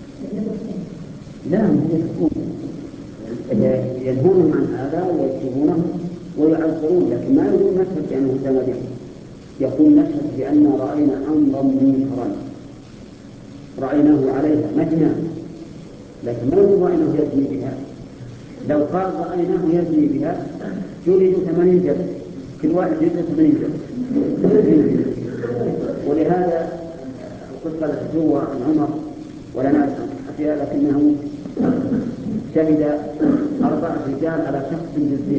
لا هم ينهونهم عن هذا ويكتبونه ويعذرون، لكن ما يقول نشهد بأنه زنا به، يقول نشهد بأن رأينا أمرا منكرا رأيناه عليها مجنى، لكن ما يقول رأيناه يزني بها. لو قال رأيناه يزني بها جلد ثمانين جلد، كل واحد يجلد ثمانين جلد. ولهذا قلت قال هو عن عمر ولا نعرف أشياء، لكنه شهد أربعة رجال على شخص بالزنا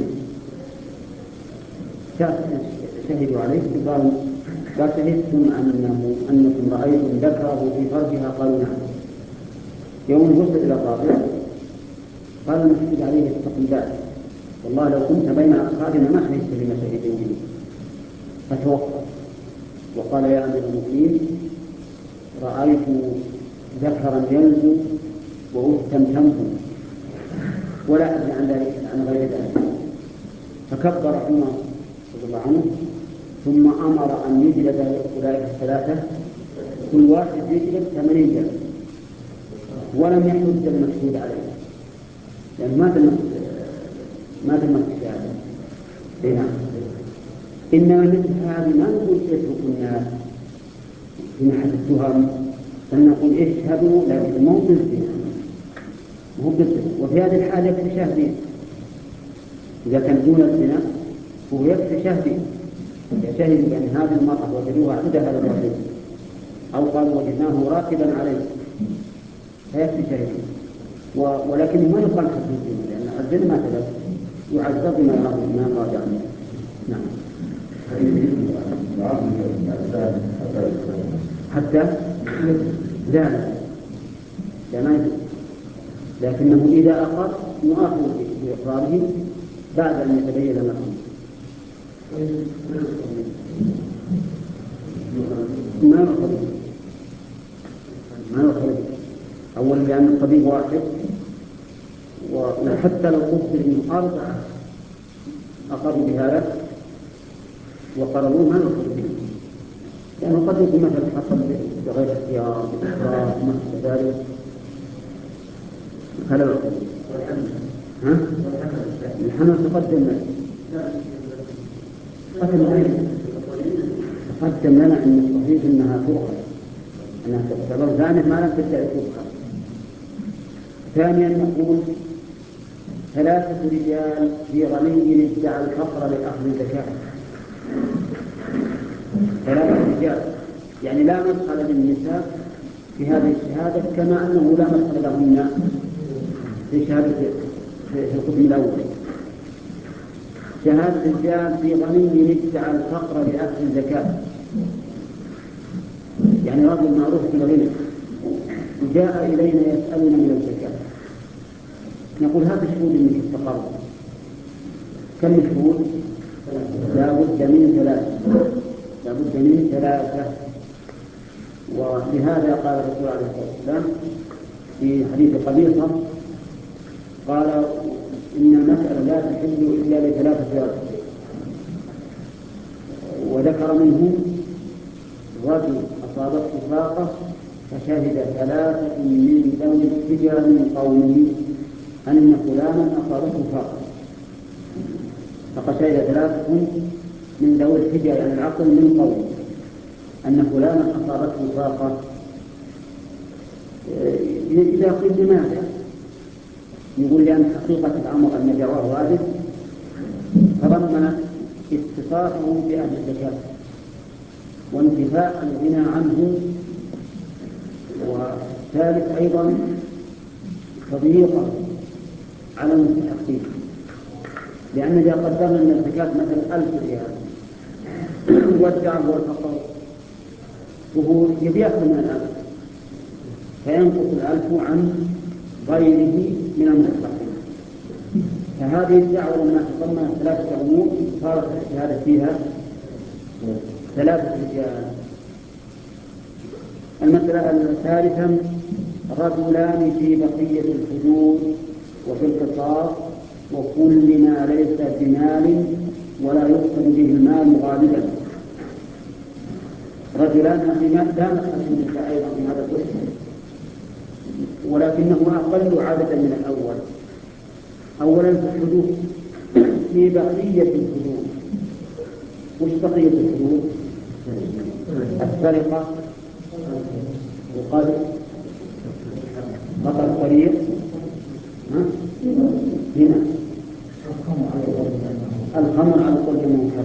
شهدوا عليه قالوا لا شهدتم أنه أنكم رأيتم ذكره في فرجها؟ قالوا نعم. يوم وصل إلى الرابع قال المشهد عليه التقليدات والله لو كنت بين أصحابنا ما حدثت لما شهدوا به، فتوقف وقال يا أمير المؤمنين رأيت ذكرا ينزو وأختم تنفو ولا أدري عن ذلك عن غير ذلك. فكبر عمر رضي الله عنه ثم أمر أن يجلد أولئك الثلاثة كل واحد يجلد ثمانين جلد، ولم يحد المشهود عليه لأن ما تم ما تم الشهادة. نعم. إنما مثل هذه ما نقول اتركوا الناس في محل التهم، بل نقول اشهدوا لكن مو بالزنا مو بالزنا. وفي هذه الحالة يكفي شاهدين، إذا كان دون الزنا هو يكفي شاهدين يشهد بأن هذه المرأة وجدوها عند هذا الرجل، أو قالوا وجدناه راكبا عليه فيكفي شهيدين، ولكن ما يقال حد الزنا، لأن الزنا ما ثبت، يعذب بما يراه الإمام راجع عنه. نعم. حتى لا لا لا ما يجوز، لكنه إذا أقر نؤاخذ بإقراره بعد أن يتبين له. ما يؤخذ ما يؤخذ أولا لأن الطبيب واحد، وحتى لو قصر من أربعة أقروا بهذا وقرروه ما يؤخذ به، لأنه قد يكون مثلا حصل بغير اختيار بإقرار ما ذلك فلا يؤخذ. ها؟ الحمل تقدم تقدم لنا أن الصحيح أنها تؤخذ، أنها تعتبر زانية ما لم تدعي تؤخذ. ثانيا نقول ثلاثة رجال في غني ادعى الفقر لأخذ الزكاة. ثلاثة رجال يعني لا مدخل للنساء في هذه الشهادة، كما أنه لا مدخل لهن في شهادة في القسم الأول. شهادة الرجال في غني ادعى الفقر لأخذ الزكاة، يعني رجل معروف في الغنى جاء إلينا يسألنا من الزكاة، نقول هذا شهود منك التقرب. كم الشهود؟ لا بد من ثلاثة لا بد من ثلاثة ولهذا قال الرسول عليه الصلاة والسلام في حديث قبيصة قال إن المسألة لا تحل إلا لثلاثة رجال، وذكر منهم رجل أصابته فاقة فشهد ثلاثة من ذوي الحجى من قومه أن فلانا أصابته فاقة، فقد شهد ثلاثة من ذوي الحجى يعني العقل من قومه أن فلانا أصابته فاقة. إذا قيل لماذا؟ يقول لأن حقيقة الأمر أن جواه والد تضمن اتصافه بأهل الزكاة وانتفاء الغنى عنه، وثالث أيضا تضييقه على المستحقين، لأن إذا قدرنا أن الزكاة مثلا ألف ريال والدعم والفقر وهو يبي يأخذ من الألف فينقص الألف عن غيره من المستحقين، فهذه الدعوة لما تضمن ثلاثة أمور صارت الشهادة فيها ثلاثة رجال. المسألة الثالثة رجلان في بقية الحدود وفي القصاص وكل ما ليس بمال ولا يقصد به المال غالبا. رجلان في مال لا نقصد النساء أيضا في هذا القسم، ولكنه أقل عددا من الأول. أولا في الحدود في بقية الحدود. وش بقية الحدود؟ السرقة القذف قطع الطريق هنا الخمر على كل منكر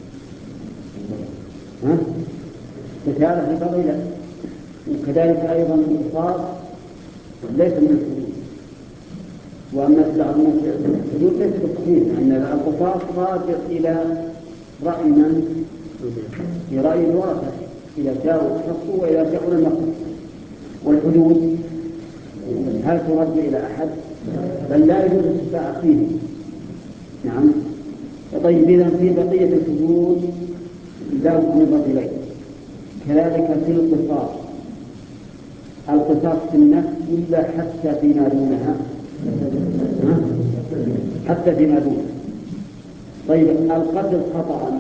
تشارك في فضيلة، وكذلك أيضا القصاص ليس من الحدود. وأما الحدود ليس بالصحيح أن القصاص راجع إلى رأي من؟ في رأي الورثة إذا جاءوا الحق وإذا جاءوا المقصد. والحدود هل ترد إلى أحد؟ بل لا يجوز الشفاعة فيه. نعم. طيب إذا في بقية الحدود لا نظر إليه. كذلك في القصاص القصاص في النفس إلا حتى فيما دونها حتى فيما دونها. طيب القتل خطأ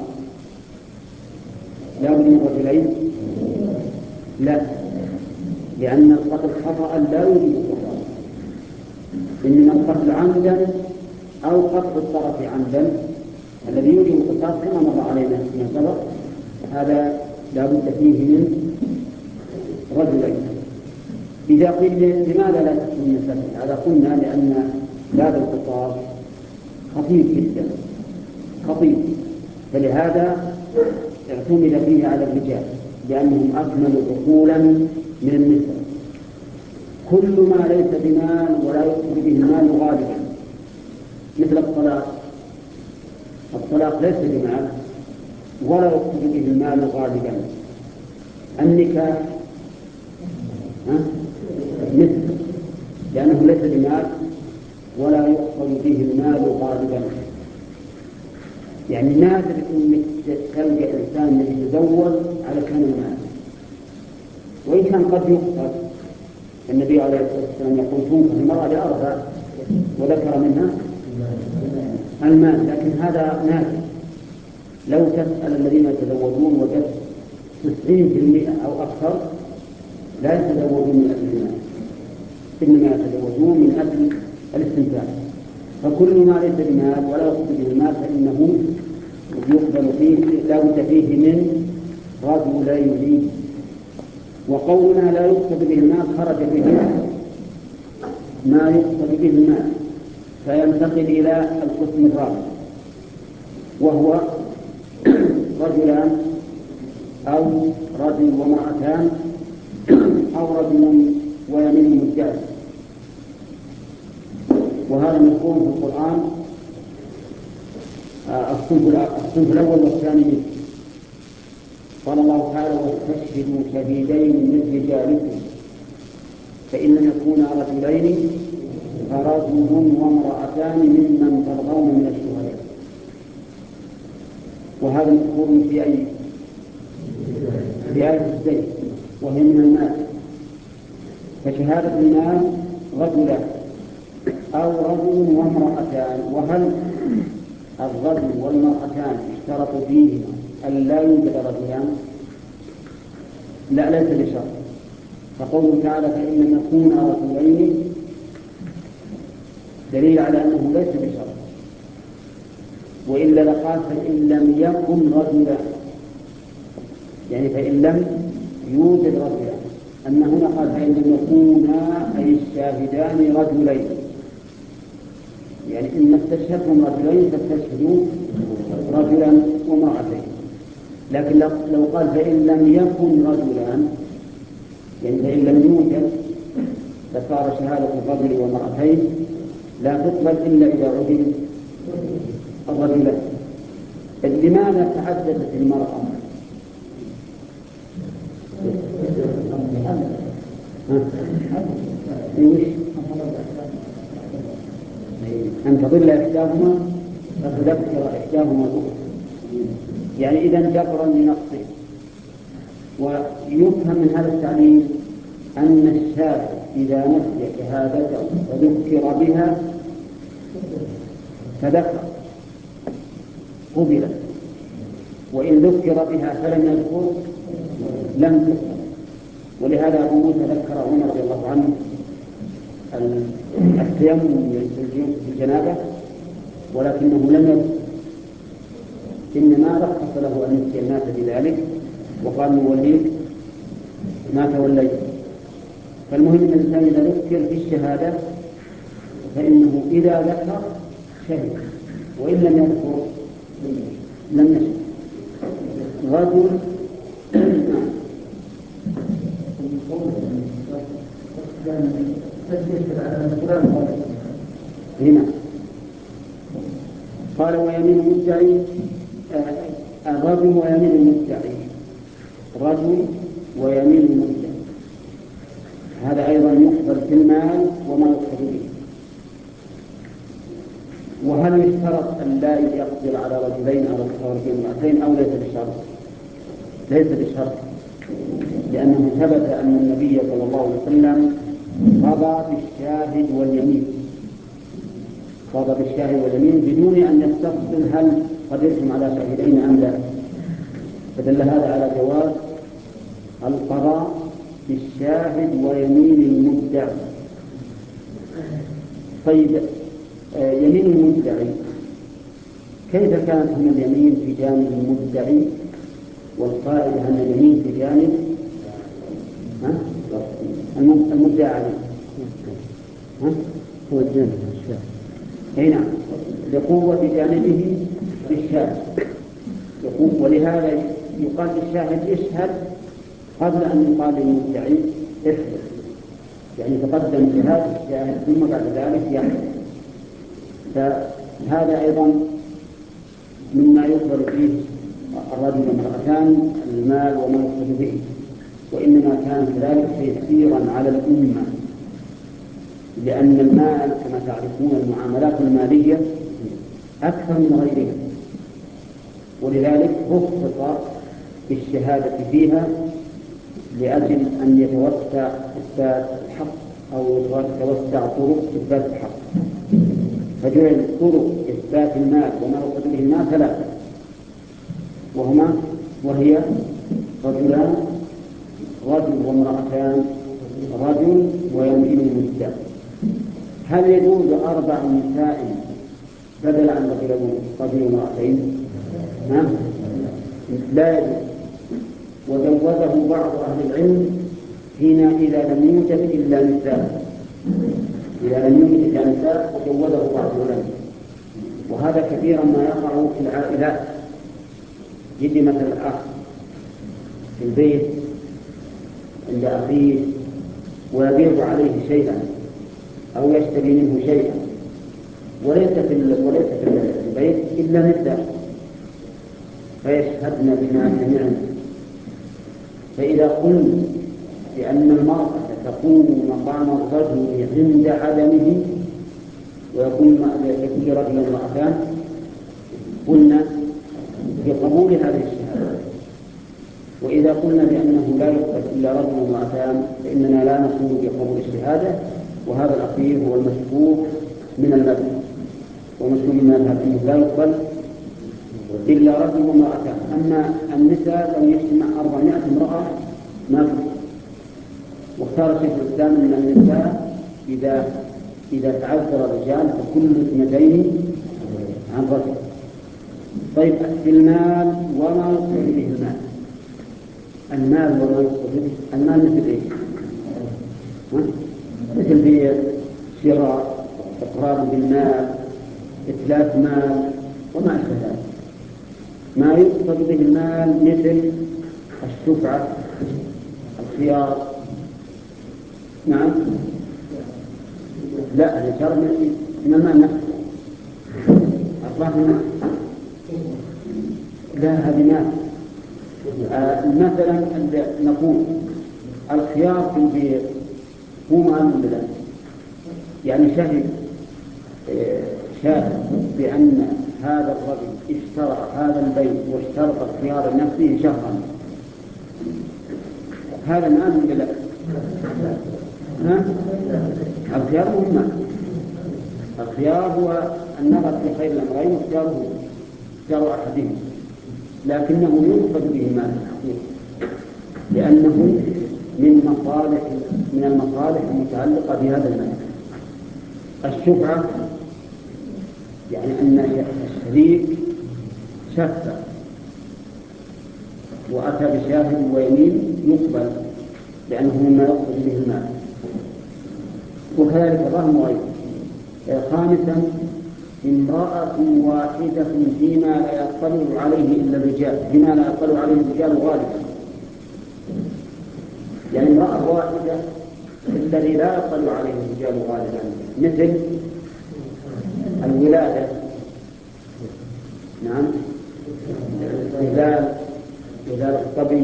لا بد من رجلين؟ لا، لأن القتل خطأ لا يوجب القصاص، إنما القتل عمدا أو قتل الطرف عمدا الذي يوجب القصاص كما مر علينا من سبق، هذا لا بد فيه من رجلين. إذا قيل لماذا لا تكون النساء؟ هذا قلنا لأن باب القصاص خفيف جدا خفيف، فلهذا اعتمد فيه على الرجال لأنهم أكمل دخولا من النساء. كل ما ليس بمال ولا يقصد به المال غالبا، مثل الطلاق. الطلاق ليس بمال ولا يقصد به المال غالبا. النكاح مثل، لأنه ليس بمال ولا يقصد به المال غالبا. يعني نادر أنك تلقى إنسان يتزوج على كان المال، وإن كان قد يقصد. النبي عليه الصلاة والسلام يقول تنكح المرأة لأربع وذكر منها المال، لكن هذا نادر. لو تسأل الذين يتزوجون وجدت تسعين بالمئة أو أكثر لا يتزوجون من أجل المال، إنما يتزوجون من أجل الاستمتاع. فكل ما ليس بمال ولا يقصد به المال فإنه يقبل فيه، لا بد فيه من رجلين. وقولنا لا يقصد به المال خرج به ما يقصد به المال، فينتقل إلى القسم الرابع، وهو رجلان أو رجل ومرأتان أو رجل ويمين مجاز. وهذا مذكور في القرآن الصنف الأول والثاني. قال الله تعالى واستشهدوا شهيدين من رجالكم فإن لم يكونا رجلين فرجل وامرأتان ممن ترضون من الشهداء. وهذا مذكور في أي في آية الزيت وهي من المال. فشهادة المال رجلان أو رجل وامرأتان. وهل الرجل والمرأتان اشترطوا فيه أن لا يوجد رجلان؟ لا، ليس بشرط. فقوله تعالى فإن لم يكونا رجلين دليل على أنه ليس بشرط، وإلا لقال فإن لم يكن رجلان، يعني فإن لم يوجد رجلان. أما هنا قال فإن لم يكونا أي الشاهدان رجلين، يعني إن استشهدتم رجلين فاستشهدوا رجلا ومرأتين. لكن لو قال فإن لم يكن رجلان، يعني فإن لم يوجد، فصار شهادة الرجل ومرأتين لا تقبل إلا إذا عدل الرجلان. لماذا تعددت المرأة؟ أن تضل إحداهما فتذكر إحداهما الأخرى، يعني إذا جبرا لنقصه. ويفهم من هذا التعليل أن الشاهد إذا نسي شهادته وذكر بها فذكر قبلت، وإن ذكر بها فلم يذكر لم تقبل. ولهذا أبو موسى ذكر عمر رضي الله عنه التيمم بالجنابة ولكنه لم يذكر، إنما رخص له أن يفتي الناس بذلك وقال نوليك ما توليت. فالمهم أن الإنسان إذا ذكر في الشهادة فإنه إذا ذكر شهد، وإن لم يذكر لم يشهد. رجل هنا قال ويمين المدعي الرجل ويمين المدعي، رجل ويمين المدعي، هذا أيضا يقبل في المال وما يقصد به. وهل يشترط أن لا يقدر على رجلين أو امرأتين أو ليس بشرط؟ ليس بشرط، لأنه ثبت أن النبي صلى الله عليه وسلم قضى بالشاهد واليمين، قضى بالشاهد واليمين بدون أن يستفصل هل قدرتم على شاهدين أم لا، فدل هذا على جواز القضاء بالشاهد ويمين المدعي. طيب يمين المدعي كيف كانت هنا اليمين في جانب المدعي والقائل أن اليمين في جانب المدعي عليه؟ هو الجانب الشاهد. أي نعم، لقوة جانبه بالشاهد، ولهذا يقال للشاهد اشهد قبل أن يقال للمدعي اشهد. يعني تقدم شهادة الشاهد ثم بعد ذلك يحكم. فهذا أيضا مما يقبل فيه الرجل والمرأتان المال وما يقصد به، وإنما كان ذلك تيسيرا على الأمة، لأن المال كما تعرفون المعاملات المالية أكثر من غيرها، ولذلك خصص بالشهادة فيها لأجل أن يتوسع إثبات الحق أو يتوسع طرق إثبات الحق، فجعل طرق إثبات المال وما يقصد به المال ثلاثة، وهما وهي رجلان رجل وامرأتان رجل ويمين نساء. هل يجوز أربع نساء بدل عن رجل وامرأتين؟ نعم لا يجوز. وجوزه بعض أهل العلم هنا إذا لم يوجد إلا نساء، إذا لم يوجد إلا نساء وجوزه بعض العلم. وهذا كثيرا ما يقع في العائلات، يجي مثل الأخ في البيت عند أخيه ويبيع عليه شيئا أو يشتري منه شيئا، وليس في وليس في البيت إلا نساء فيشهدن بما سمعنا. فإذا قلنا بأن المرأة تقوم مقام الرجل عند عدمه ويكون لكل رجل وامرأتان، قلنا بقبول هذه الشهادة. وإذا قلنا بأنه لا يقبل إلا رجل وامرأتان فإننا لا نقول بقبول الشهادة، وهذا الأخير هو المشهور من المذهب، ومشهور من المذهب أنه لا يقبل إلا رجل وامرأتان. أما النساء لو يجتمع أربعمائة امرأة ما تقبل. واختار شيخ الإسلام أن النساء إذا إذا تعذر الرجال فكل اثنتين عن رجل. طيب في المال وما يقصد به المال، المال وما يقصد به المال مثل إيه؟ مثل بيع، شراء، إقرار بالمال، إتلاف مال وما أشبه ذلك. ما يقصد به المال مثل الشفعة، الخيار. نعم لا الشرع من المال نفسه، الرهن لا هذه مال. آه مثلا نقول الخيار في البيع هو مال ولا لا؟ يعني شهد شاهد بأن هذا الرجل اشترى هذا البيت واشترط الخيار لنفسه شهرا، هذا مال ولا لا؟ ها؟ الخيار هو مال. الخيار هو النظر في خير الأمرين واختياره اختيار أحدهما، لكنه يقصد به مال لأنه من مصالح من المصالح المتعلقة بهذا المال. الشفعة يعني أن الشريك شفع وأتى بشاهد ويمين يقبل لأنه مما يقصد به المال. وكذلك الرهن وغيره. خامسا امرأة واحدة فيما لا يطلع عليه إلا الرجال، فيما لا يطلع عليه الرجال غالبا. يعني امرأة واحدة الذي لا يطلع عليه الرجال غالبا، مثل الولادة، نعم، إهلال إهلال الصبي،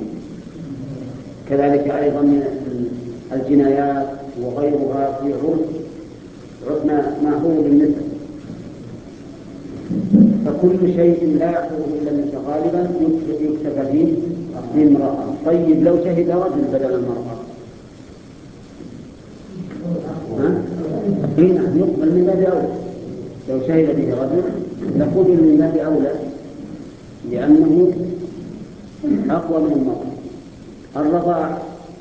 كذلك أيضا من الجنايات وغيرها في عرف عرفنا ما هو بالنسبة. فكل شيء لا يحصله إلا النساء غالبا يكتب فيه امرأة. طيب لو شهد رجل بدل المرأة هنا يقبل من باب أولى. لو شهد به رجل نقول من باب أولى لأنه أقوى من المرأة. الرضاع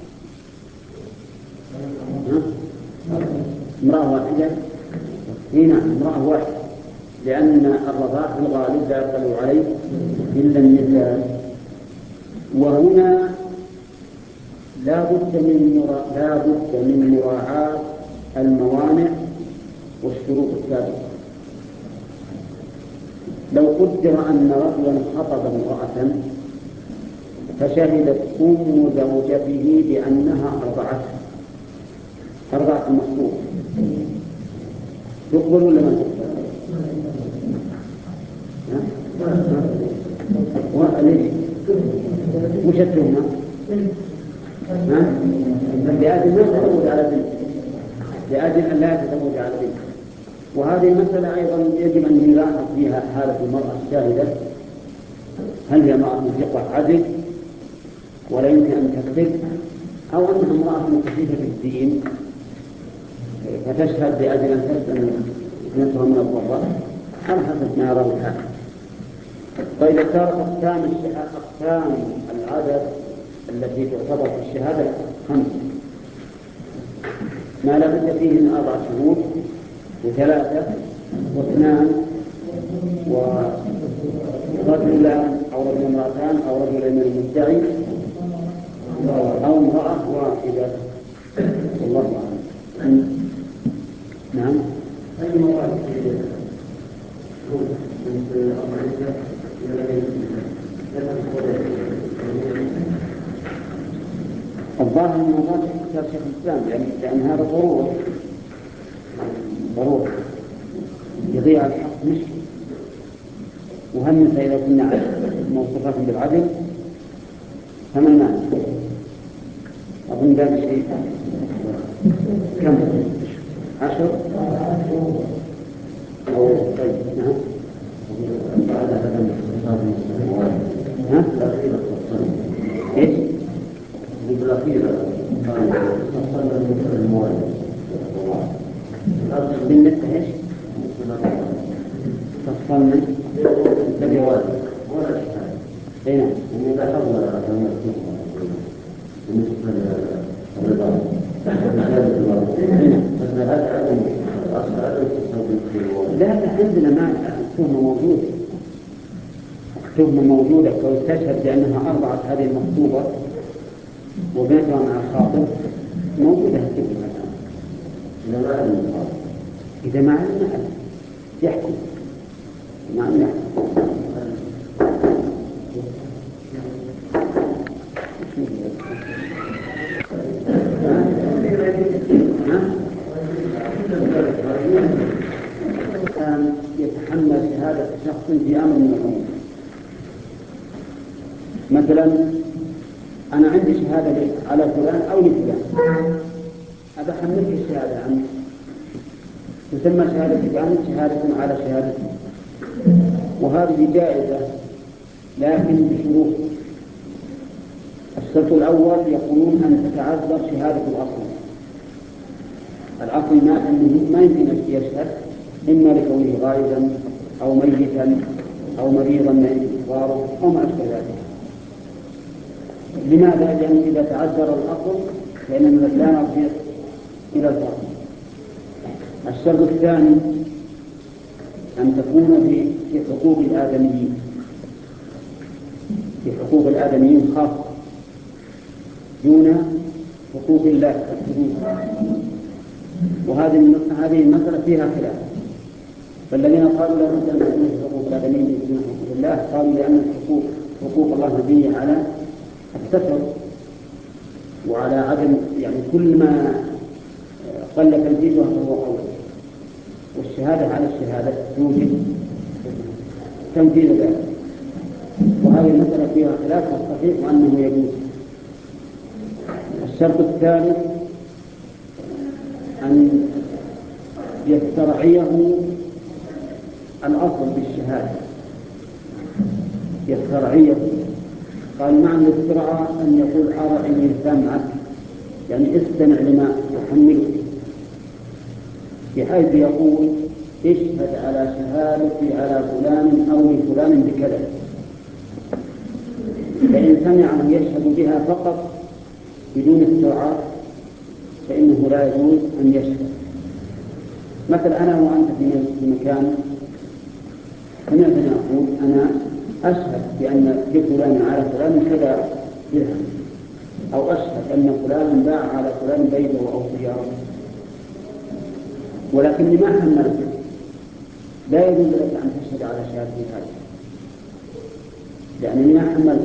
امرأة واحدة، هنا امرأة واحدة لأن الرضاع في الغالب لا يطلع عليه إلا النساء. وهنا لا بد من لا بد من مراعاة الموانع والشروط السابقة. لو قدر أن رجلا خطب امرأة فشهدت أم زوجته بأنها أرضعته أرضعت المخطوب يقبل ولا ما تقبل؟ وليش؟ وش التهمة؟ لأجل لا تتزوج على بنت، لأجل أن لا تتزوج على بنت. وهذه المسألة أيضا يجب أن يلاحظ فيها حالة المرأة الشاهدة، هل هي امرأة مثقة عدل ولا يمكن أن تكذب، أو أنها امرأة مكتفية في الدين فتشهد بأجل أن تسلم ابنتها من الضراء، على حسب ما يراه الحاكم. فإذا صارت أقسام أقسام العدد التي تعتبر في الشهادة خمس، ما لا بد فيه من أربع شهود وثلاثة واثنان ورجلان أو رجل امرأتان أو رجل من المدعي أو امرأة واحدة، والله أعلم. نعم. أي مواد الظاهر من موضوع كتاب شيخ الإسلام، يعني لأن هذا ضرورة ضرورة يضيع الحق مشكلة. وهم إذا كنا موصوفات بالعدل فما المعنى؟ أظن ذلك شيء كم؟ عشر أو طيب. نعم. ها؟ إيش؟ بالأخيرة بالنسبة إيش؟ تفصلنا بالجواز ولا شهادة. أي نعم. إذا حضر بالنسبة للرضا شهادة الورد. هذا عدم أصل لا لا عندنا ما التهمة موجودة. التهمة موجودة لو تشهد بأنها أربعة هذه المخطوبة وبيتها مع الخاطب موجودة التهمة إذا ما علم إذا ما علم يحكم ما علم يحكم. يتحمل شهادة شخص في أمر من الأمور. مثلا أنا عندي شهادة على فلان أو لفلان، أبا حملك الشهادة عنه، تسمى شهادة عنه شهادة على شهادته، وهذه جائزة لكن بشروط. الشرط الأول يقولون أن تتعذر شهادة الأصل. الأصل ما أنه ما يمكن أن يشهد إما لكونه غائبا أو ميتا أو مريضا من إخباره أو ما أشبه ذلك. لماذا؟ لأن إذا تعذر الأصل فإننا لا نرجع إلى الفرق. الشرط الثاني أن تكون في حقوق الآدميين، في حقوق الآدميين خاصة دون حقوق الله الحدود. وهذه هذه المسألة فيها خلاف. فالذين قالوا لا بد أن تكون حقوق الآدميين دون حقوق الله قالوا لأن الحقوق حقوق الله مبنية على الستر وعلى عدم، يعني كل ما قل تنفيذها فهو قول، والشهادة على الشهادة توجب تنفيذ ذلك. وهذه المسألة فيها خلاف والصحيح وأنه يجوز. الشرط الثالث أن يسترعيه الأصل بالشهادة، يسترعيه. قال معنى الاسترعاء أن يقول أرعني سمعك، يعني استمع لما أحملك، بحيث يقول اشهد على شهادتي على فلان أو لفلان بكذا. فإن سمعه يشهد بها فقط بدون استرعاء فإنه لا يجوز أن يشهد. مثلا أنا وأنت في مكان سمعتني أقول أنا أشهد بأن لفلان على فلان كذا درهم، أو أشهد أن فلان باع على فلان بيته أو سيارته، ولكني ما حملت، لا يجوز لك أن تشهد على شهادتي هذه لأنني ما حملت.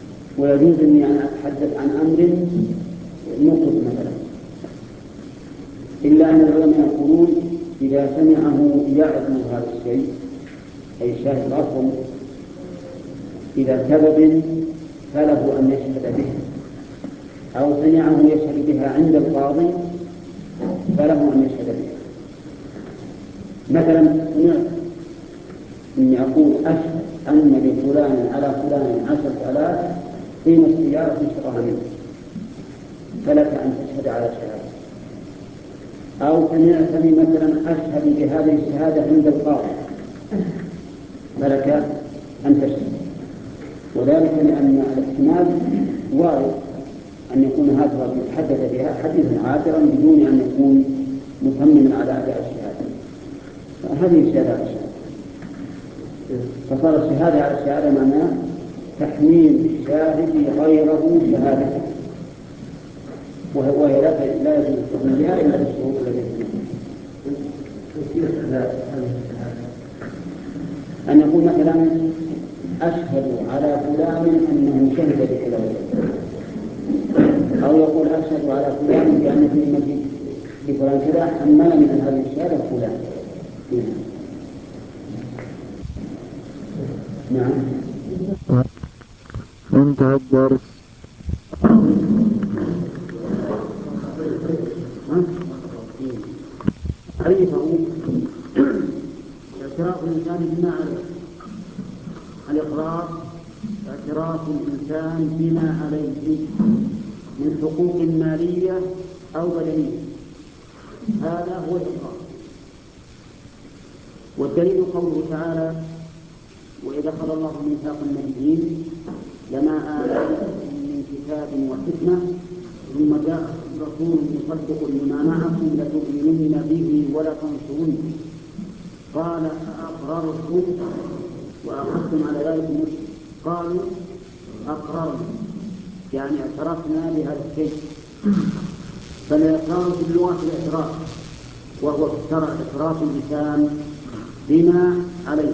ويجوز أني أنا أتحدث عن أمر نقص مثلا أن العلماء يقولون إذا سمعه يعدو هذا الشيء أي الشاهد الأصل إذا سبب فله أن يشهد به، أو سمعه يشهد بها عند القاضي فله أن يشهد به. مثلا سمعت إني أقول أشهد أن لفلان على فلان عشرة آلاف قيمة السيارة اشتراها منه، فلك أن تشهد على الشهادة. أو سمعتني مثلا أشهد بهذه الشهادة عند القاضي فلك أن تشهد، وذلك لأن الاحتمال وارد أن يكون هذا الرجل حدث بها حديثا عابرا بدون أن يكون مصمما على أداء الشهادة، فهذه الشهادة على الشهادة. فصار الشهادة على الشهادة معناه تحميل الشاهد غيره شهادته، وهي لا يجوز الحكم بها إلا بالشهود الذي أن يقول مثلا أشهد على فلان أنه شهد بكذا، أو يقول أشهد على فلان بأن في المسجد لفلان كذا حمل من هذه الشهادة فلان. نعم. انتهى الدرس. تعريفه اعتراف الإنسان بما عليه. الإقرار اعتراف الإنسان بما عليه من حقوق مالية أو بدنية، هذا هو الإقرار. والدليل قوله تعالى: وإذا أخذ الله ميثاق النبيين لما آتيتكم من كتاب وحكمة ثم جاء رسول مصدق لما معكم لتؤمنن به ولتنصرنه قال أأقررتم وأخذتم على ذلك المشرك قالوا أقررنا، يعني اعترفنا بهذا الشيء. فالإقرار في اللغة الاعتراف، وهو في الشرع اعتراف اللسان بما عليه.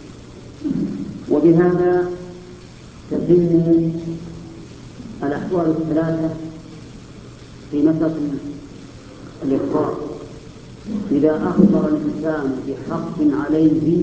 وبهذا تتم الأحوال الثلاثة في مسألة الإقرار. إذا أخبر الإنسان بحق عليه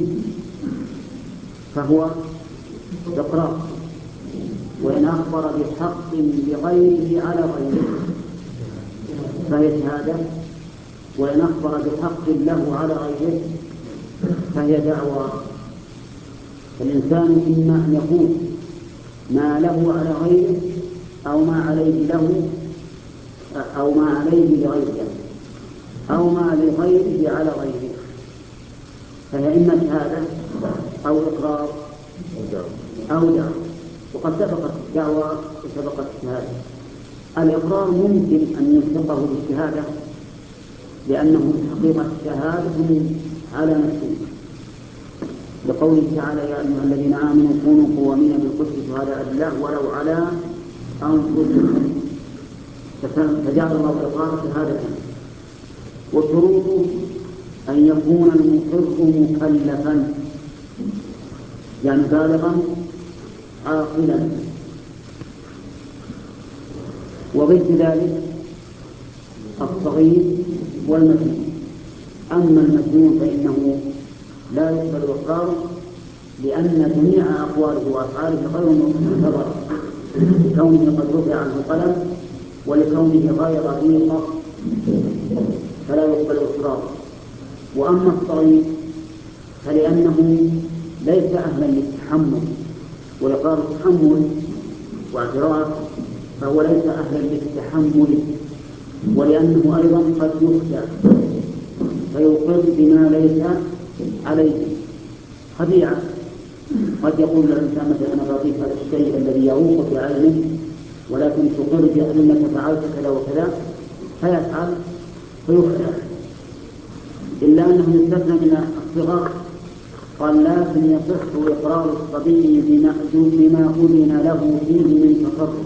فهو إقرار، وإن أخبر بحق لغيره على غيره فهي شهادة، وإن أخبر بحق له على غيره فهي دعوى. فالإنسان إما أن يقول ما له على غيره أو ما عليه له أو ما عليه لغيره أو ما لغيره على غيره، فهي إما شهادة أو إقرار أو دعوة. وقد سبقت الدعوة وسبقت الشهادة. الإقرار ممكن أن يسبقه بالشهادة لأنه حقيقة الشهادة على نفسه، لقوله تعالى: يا أيها الذين آمنوا كونوا قوامين بالقسط شهداء لله ولو على أنفسكم، فجعل الله الإقرار شهادة. وشروطه أن يكون المقر مكلفا، يعني بالغا عاقلا. وضد ذلك الصغير والمجنون. أما المجنون فإنه لا يقبل إقراره لأن جميع أقواله وأفعاله غير معتبرة، لكونه قد رفع عنه القلم ولكونه غير رقيق فلا يقبل إقراره. وأما الصغير فلأنه ليس أهلا للتحمل، وإقرار التحمل واعتراف فهو ليس أهلا للتحمل، ولأنه أيضا قد يخدع فيقر بما ليس عليه خديعة. قد يقول الإنسان مثلا: أنا رضيت هذا الشيء الذي يعوق في عينه، ولكن تقر بأنك فعلت كذا وكذا، فيفعل فيخدع. إلا أنه يستثنى من الصغار، قال: لكن يصح إقرار الصبي بما أذن له فيه من تصرف.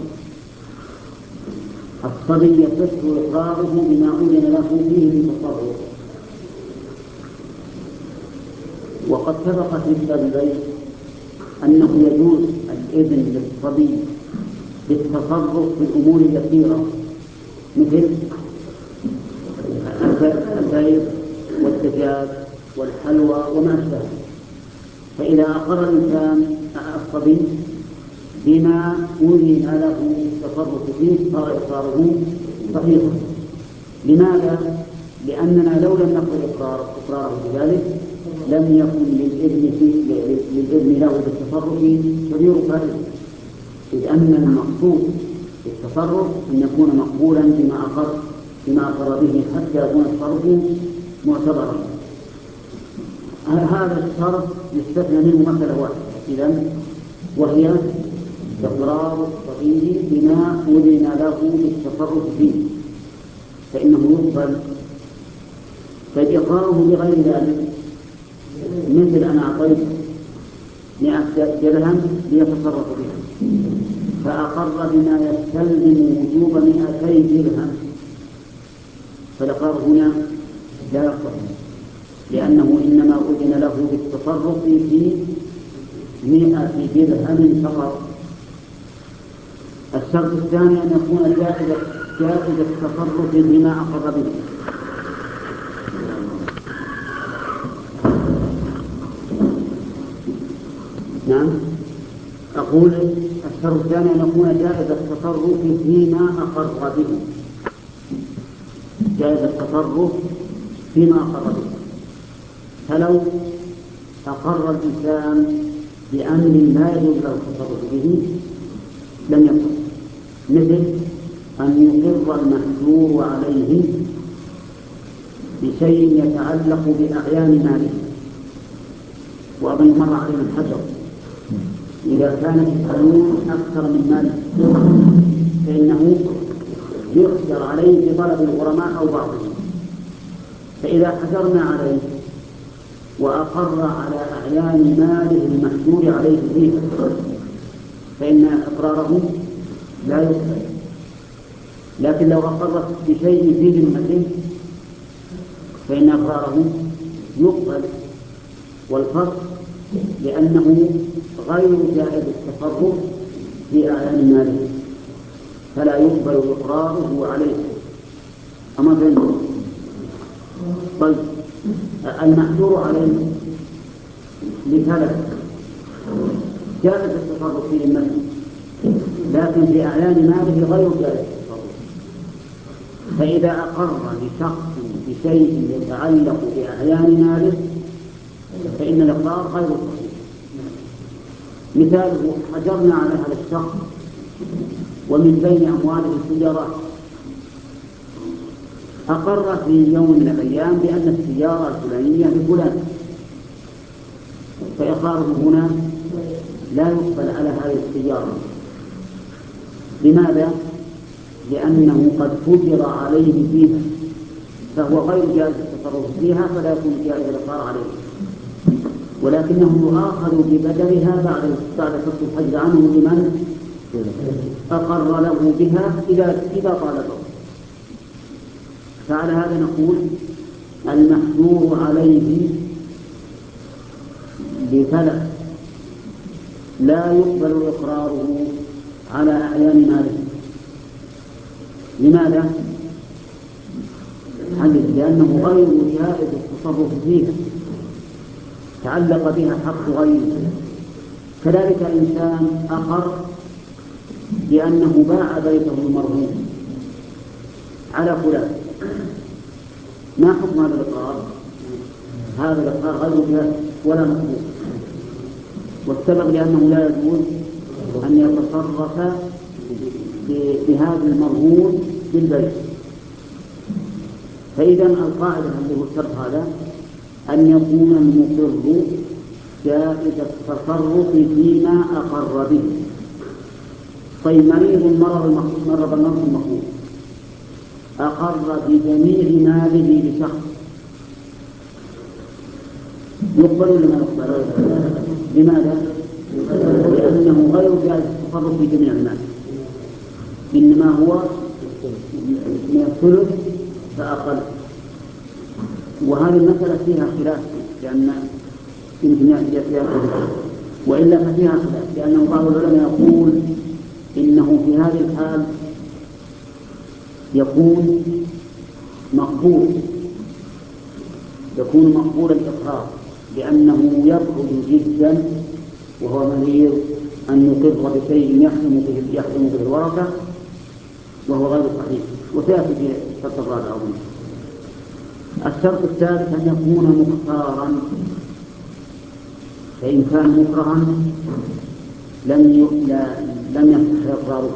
الصبي يصح إقراره بما أذن له فيه من تصرف. وقد سبق في كتاب البيت أنه يجوز الإذن للصبي بالتصرف في الأمور اليسيرة، مثل البيض والدجاج والحلوى وما أشبهه. فإذا أقر الإنسان الصبي بما أذن له التصرف فيه صار إقراره صحيحا. لماذا؟ لأننا لو لم نقل إقرار إقراره بذلك لم يكن للإذن للإذن له بالتصرف كبير فائدة، إذ أن المقصود بالتصرف أن يكون مقبولا بما أقر بما أقر به حتى يكون التصرف معتبرا. هذا الشرط يستثنى منه مسألة واحدة إذن، وهي إقرار الصبي بما أذن له بالتصرف فيه فإنه يقبل. فإقراره بغير ذلك مثل أن أعطيت مئة درهم ليتصرف بها فأقر بما يستلزم وجوب مئتي درهم، فالإقرار هنا لا يقبل، لأنه إنما أذن له بالتصرف في مئة درهم فقط. الشرط الثاني أن يكون جائز جائز التصرف بما أقر به. نعم، أقول الشرط الثاني أن يكون جائز التصرف فيما أقر به، جائز التصرف فيما أقر به. فلو أقر الإنسان بأمر لا يجوز له التصرف به لم يقر، مثل أن يقر المحجور عليه بشيء يتعلق بأعيان ماله. وأظن مر علينا الحجر إذا كانت الحلول أكثر من ماله فإنه يقدر عليه بطلب الغرماء أو بعضهم. فإذا حجرنا عليه وأقر على أعيان ماله المحجور عليه فيه فإن إقراره لا يقبل. لكن لو أقر بشيء في ذمته فإن إقراره يقبل، والفرق لأنه غير جائز التصرف في أعيان ماله فلا يقبل إقراره عليه. أما فهمت؟ طيب، المحجور عليه لثلاث جائز التصرف في المال، لكن في أعيان ماله غير جائز التصرف. فإذا أقر لشخص بشيء يتعلق بأعيان ماله فإن الإقرار غير صحيح. مثاله حجرنا على هذا الشخص ومن بين أمواله السيارات، أقر في يوم من الأيام بأن السيارة الفلانية لفلان، فإقراره هنا لا يقبل على هذه السيارة. لماذا؟ لأنه قد فجر عليه فيها فهو غير جائز التصرف فيها فلا يكون جائز الإقرار عليه، ولكنه يؤاخذ ببدلها بعد بعد فصل الحجر عنه لمن أقر له بها إذا إذا طالبه. فعلى هذا نقول المحجور عليه بثلاث لا يقبل إقراره على أعيان ماله. لماذا؟ لأنه غير جائز التصرف فيها، تعلق بها حق غيره. كذلك إنسان أقر بأنه باع بيته المرهون على فلان، ما حكم هذا الإقرار؟ هذا الإقرار غير جائز ولا مقبول، والسبب لأنه لا يجوز أن يتصرف بهذا المرهون بالبيت. فإذا القاعدة اللي هو الشرط هذا أن يكون المقر جائز التصرف فيما أقر به. طيب، مريض مرض مرض المرض المخوف أقر بجميع ماله لشخص، يقبل ولا ما يقبل؟ لماذا؟ لأنه غير جائز التصرف في جميع المال، إنما هو من الثلث فأقل. وهذه المسألة فيها خلاف، لأن يمكن يأتي فيها خلاف، وإلا ففيها خلاف، لأنه بعض العلماء يقول إنه في هذه الحال يكون مقبول يكون مقبول الإقرار لأنه يبعد جدا وهو مريض أن يقر بشيء يحرم به يحرم به الورثة وهو غير صحيح، وسيأتي في الشرط الرابع أظن. الشرط الثالث أن يكون مختارا، فإن كان مكرها لم لم يصح إقراره،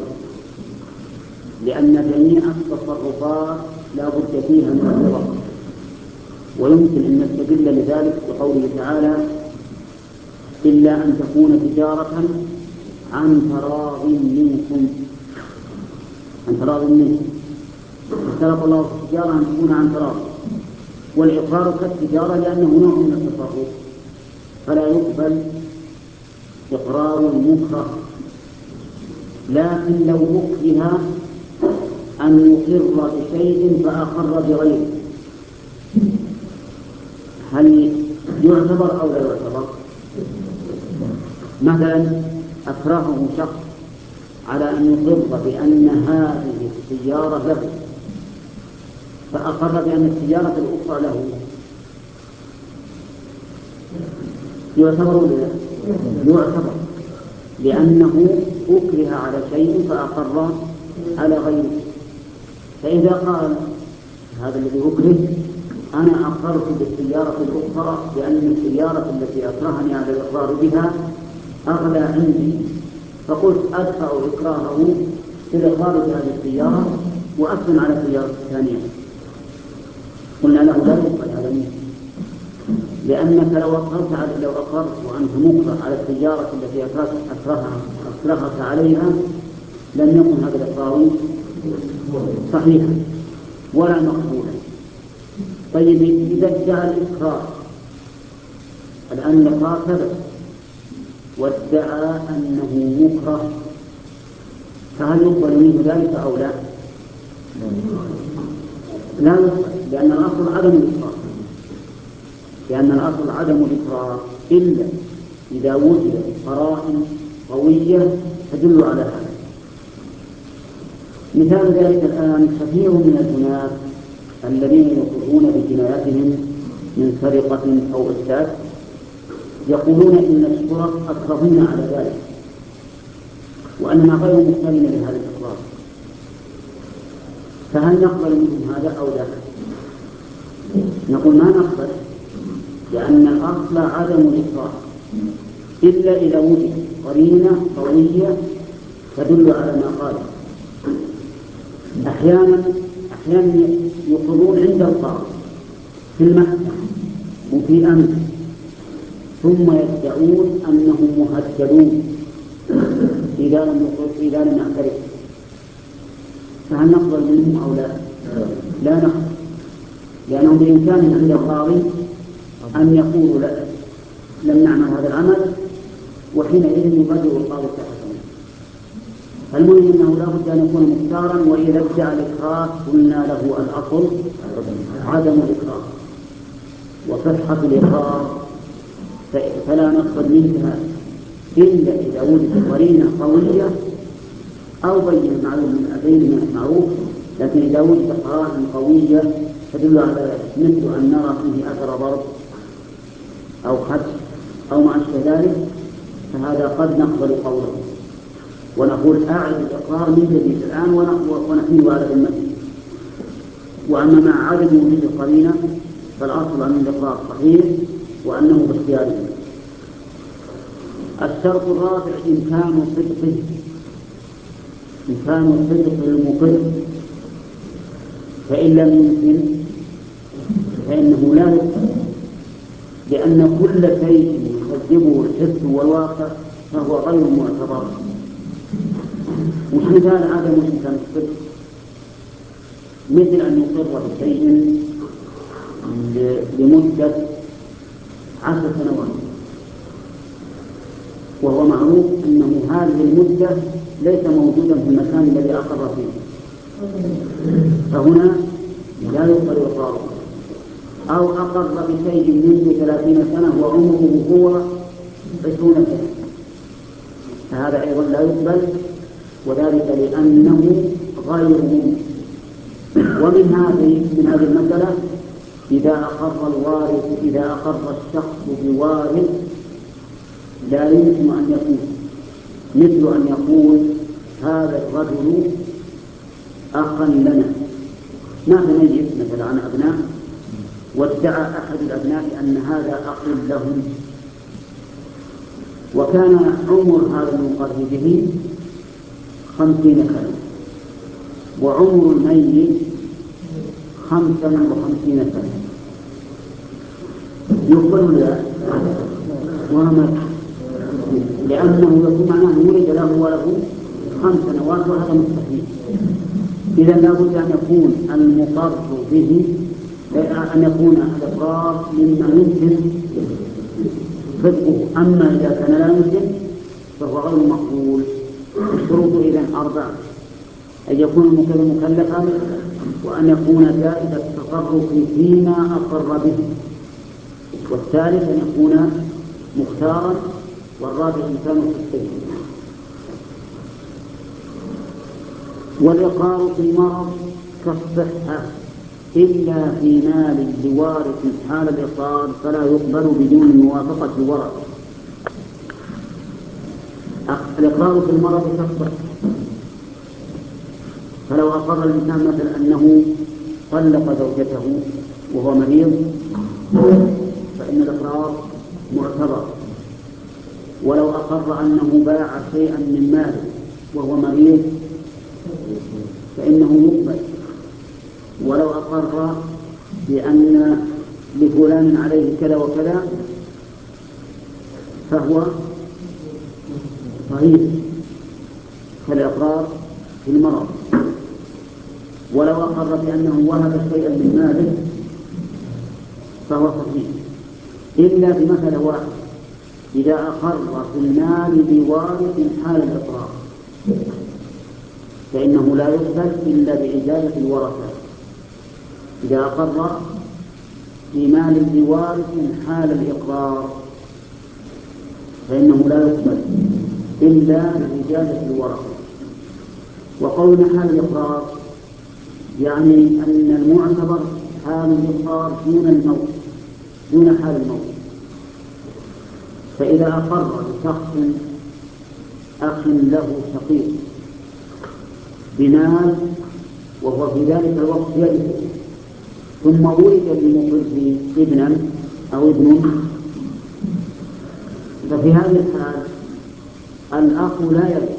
لأن جميع التصرفات لا بد فيها من الرضا، ويمكن أن نستدل لذلك بقوله تعالى: إلا أن تكون تجارة عن تراض منكم، عن تراض منكم، اشترط الله في التجارة أن تكون عن تراض، والإقرار كالتجارة لأنه نوع من التصرف، فلا يقبل إقرار مكره. لكن لو أكره أن يقر بشيء فأقر بغيره، هل يعتبر أو لا يعتبر؟ مثلا أكرهه شخص على أن يقر بأن هذه السيارة له، فأقر بأن السيارة الأخرى له، يعتبر ولا لا؟ يعتبر، لأنه أكره على شيء فأقر على غيره. فإذا قال هذا الذي أكره: أنا أقرت بالسيارة الأخرى لأن السيارة التي أكرهني على الإقرار بها أغلى عندي، فقلت أدفع إكراهه بالإقرار بهذه السيارة وأثنى على السيارة الثانية، قلنا له لا يقبل هذا منه، لأنك لو أقرت على لو أقرت وأنت مكره على السيارة التي أكرهها أكرهك عليها لم يكن هذا الإقرار صحيحا ولا مقبولا. طيب إذا ادعى الإقرار، الآن الإقرار ثبت وادعى أنه مكره، فهل يقبل منه ذلك أو لا؟ لا يقبل، لأن الأصل عدم الإقرار، لأن الأصل عدم الإقرار إلا إذا وجدت قرائن قوية تدل على هذا. مثال ذلك الآن كثير من الناس الذين يقرون بجناياتهم من سرقة أو إفساد يقولون إن الشرط أكرهنا على ذلك وأننا غير مقتنعين بهذا الإقرار، فهل نقبل منهم هذا أو لا؟ نقول ما نقبل، لأن الأصل عدم الإقرار إلا إذا وجد قرينة قوية تدل على ما قال. أحيانا أحيانا يقرون عند القاضي في المحكمة وفي أمر، ثم يدعون أنهم مهددون إذا لم إذا لم يعترف، فهل نقبل منهم أو لا؟ لا نقبل، لأنهم بإمكانهم عند القاضي أن يقولوا لا لم نعمل هذا العمل، وحينئذ يبادر القاضي التحكم. المهم أنه لا بد أن يكون مختارا، وإذا ادعى الإقرار قلنا له الأصل عدم الإقرار وصحة الإقرار، فلا نقبل منها إلا إذا وجدت قرينة قوية أو بين معلوم معروف، لكن إذا وجدت قرائن قوية تدل على مثل أن نرى فيه أثر ضرب أو خدش أو ما أشبه ذلك، فهذا قد نقبل قوله ونقول أعد الإقرار من جديد الآن ونحمله على ذمته. وأما مع عدم وجود القرينة فالأصل أن الإقرار صحيح وأنه باختياره. الشرط الرابع إمكان صدقه، إمكان صدق المقر، فإن لم يمكن فإنه لا يقبل، لأن كل شيء يكذبه الحس والواقع فهو غير معتبر. مش مثال عدم إمكان الصدق مثل أن يقر بشيء لمدة عشر سنوات وهو معروف أنه هذه المدة ليس موجودا في المكان الذي أقر فيه، فهنا لا يقبل إقراره. أو أقر بشيء منذ ثلاثين سنة وعمره هو عشرون سنة، فهذا أيضا لا يقبل، وذلك لأنه غير ممكن. ومن هذه من هذه المسألة إذا أقر الوارث إذا أقر الشخص بوارث لا يمكن أن يكون، مثل أن يقول هذا الرجل أخا لنا، ما تميز مثلا عن أبناء، وادعى أحد الأبناء أن هذا أخ لهم، وكان عمر هذا المقر به خمسين سنة وعمر الميت خمسا وخمسين سنة، يقبل لا وما لأنه يكون معناه ولد له وله خمس سنوات وهذا مستحيل. إذا لابد أن يكون المقر به أن يكون الإقرار مما يمكن صدقه، أما إذا كان لا يمكن فهو غير مقبول. الشروط إذن أربعة: أن يكون المكلف مكلفا، وأن يكون جائز التصرف فيما أقر به، والثالث أن يكون مختارا، والرابع إمكان التصديق. والإقرار في المرض كالصحة إلا في مال لوارث حال الإقرار فلا يقبل بدون موافقة الورثة. الإقرار في المرض كالصحة، فلو أقر الإنسان مثلا أنه طلق زوجته وهو مريض فإن الإقرار معتبر، ولو أقر أنه باع شيئا من ماله وهو مريض فإنه يقبل، ولو أقر بأن لفلان عليه كذا وكذا فهو صحيح كالإقرار في المرض. ولو أقر بأنه وهب شيئا من ماله فهو صحيح، إلا بمثل واحد: إذا أقر في المال بوارث حال الإقرار فإنه لا يقبل إلا بإجازة الورثة. إذا أقر في مال بوارث حال الإقرار فإنه لا يقبل إلا بإجازة الورثة. وقولنا حال الإقرار يعني أن المعتبر حال الإقرار دون الموت، دون حال الموت. فإذا أقر شخص أخ له شقيق بمال وهو في ذلك الوقت يرث، ثم ولد لمقره ابنا أو ابن، ففي هذه الحال الأخ لا يرث.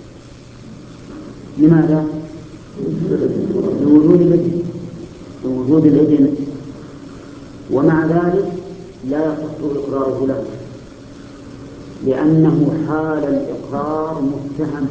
لماذا؟ لوجود الابن لوجود الابن ومع ذلك لا يصح إقراره له، لأنه حال الإقرار متهم.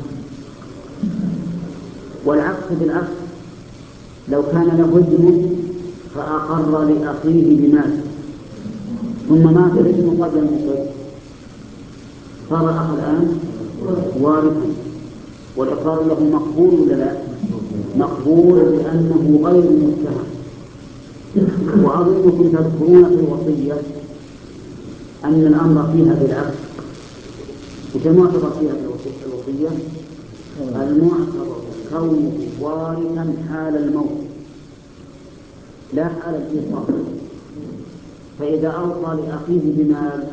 والعكس بالعكس: لو كان له ابن فأقر لأخيه بمال ثم مات الابن قبل المقر صار الأخ الآن وارثا، والإقرار له مقبول ولا لا؟ مقبول لأنه غير متهم. وأظنكم تذكرون في الوصية أن الأمر فيها بالعكس. وكما فيها في الوصية المعتبر كونه وارثا حال الموت لا حال الإيصال. فإذا أوصى لأخيه بمال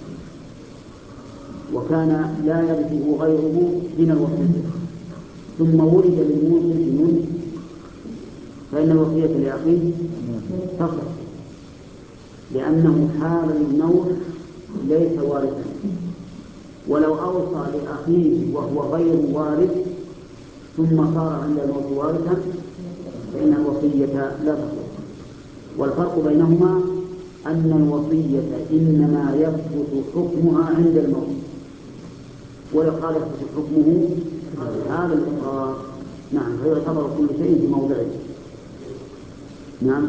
وكان لا يرثه غيره من الوصية ثم ولد للموصي ابن فإن الوصية لأخيه تصح، لأنه حال الموت ليس وارثا. ولو أوصى لأخيه وهو غير وارث ثم صار عند الموت وارثا فإن الوصية لا تصح. والفرق بينهما أن الوصية إنما يثبت حكمها عند الموت، ويقال يثبت حكمه هذا الإقرار. نعم، فيعتبر كل شيء في موضعه. نعم.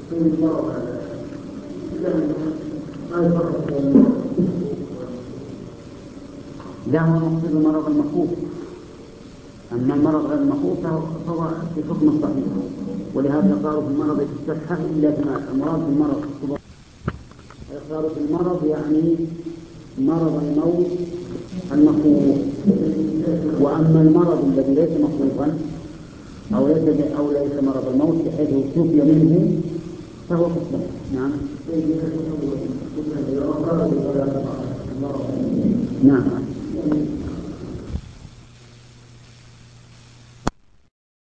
لا، هو مقصود المرض المخوف، أما المرض غير المخوف فهو في حكم الصحيح، ولهذا قالوا في المرض في الصحة إلا بما المراد بالمرض. قالوا في المرض يعني مرض الموت المخوف. وأما المرض الذي ليس مخوفا أو ليس أو ليس مرض الموت بحيث شفي منه فهو مسلم. نعم نعم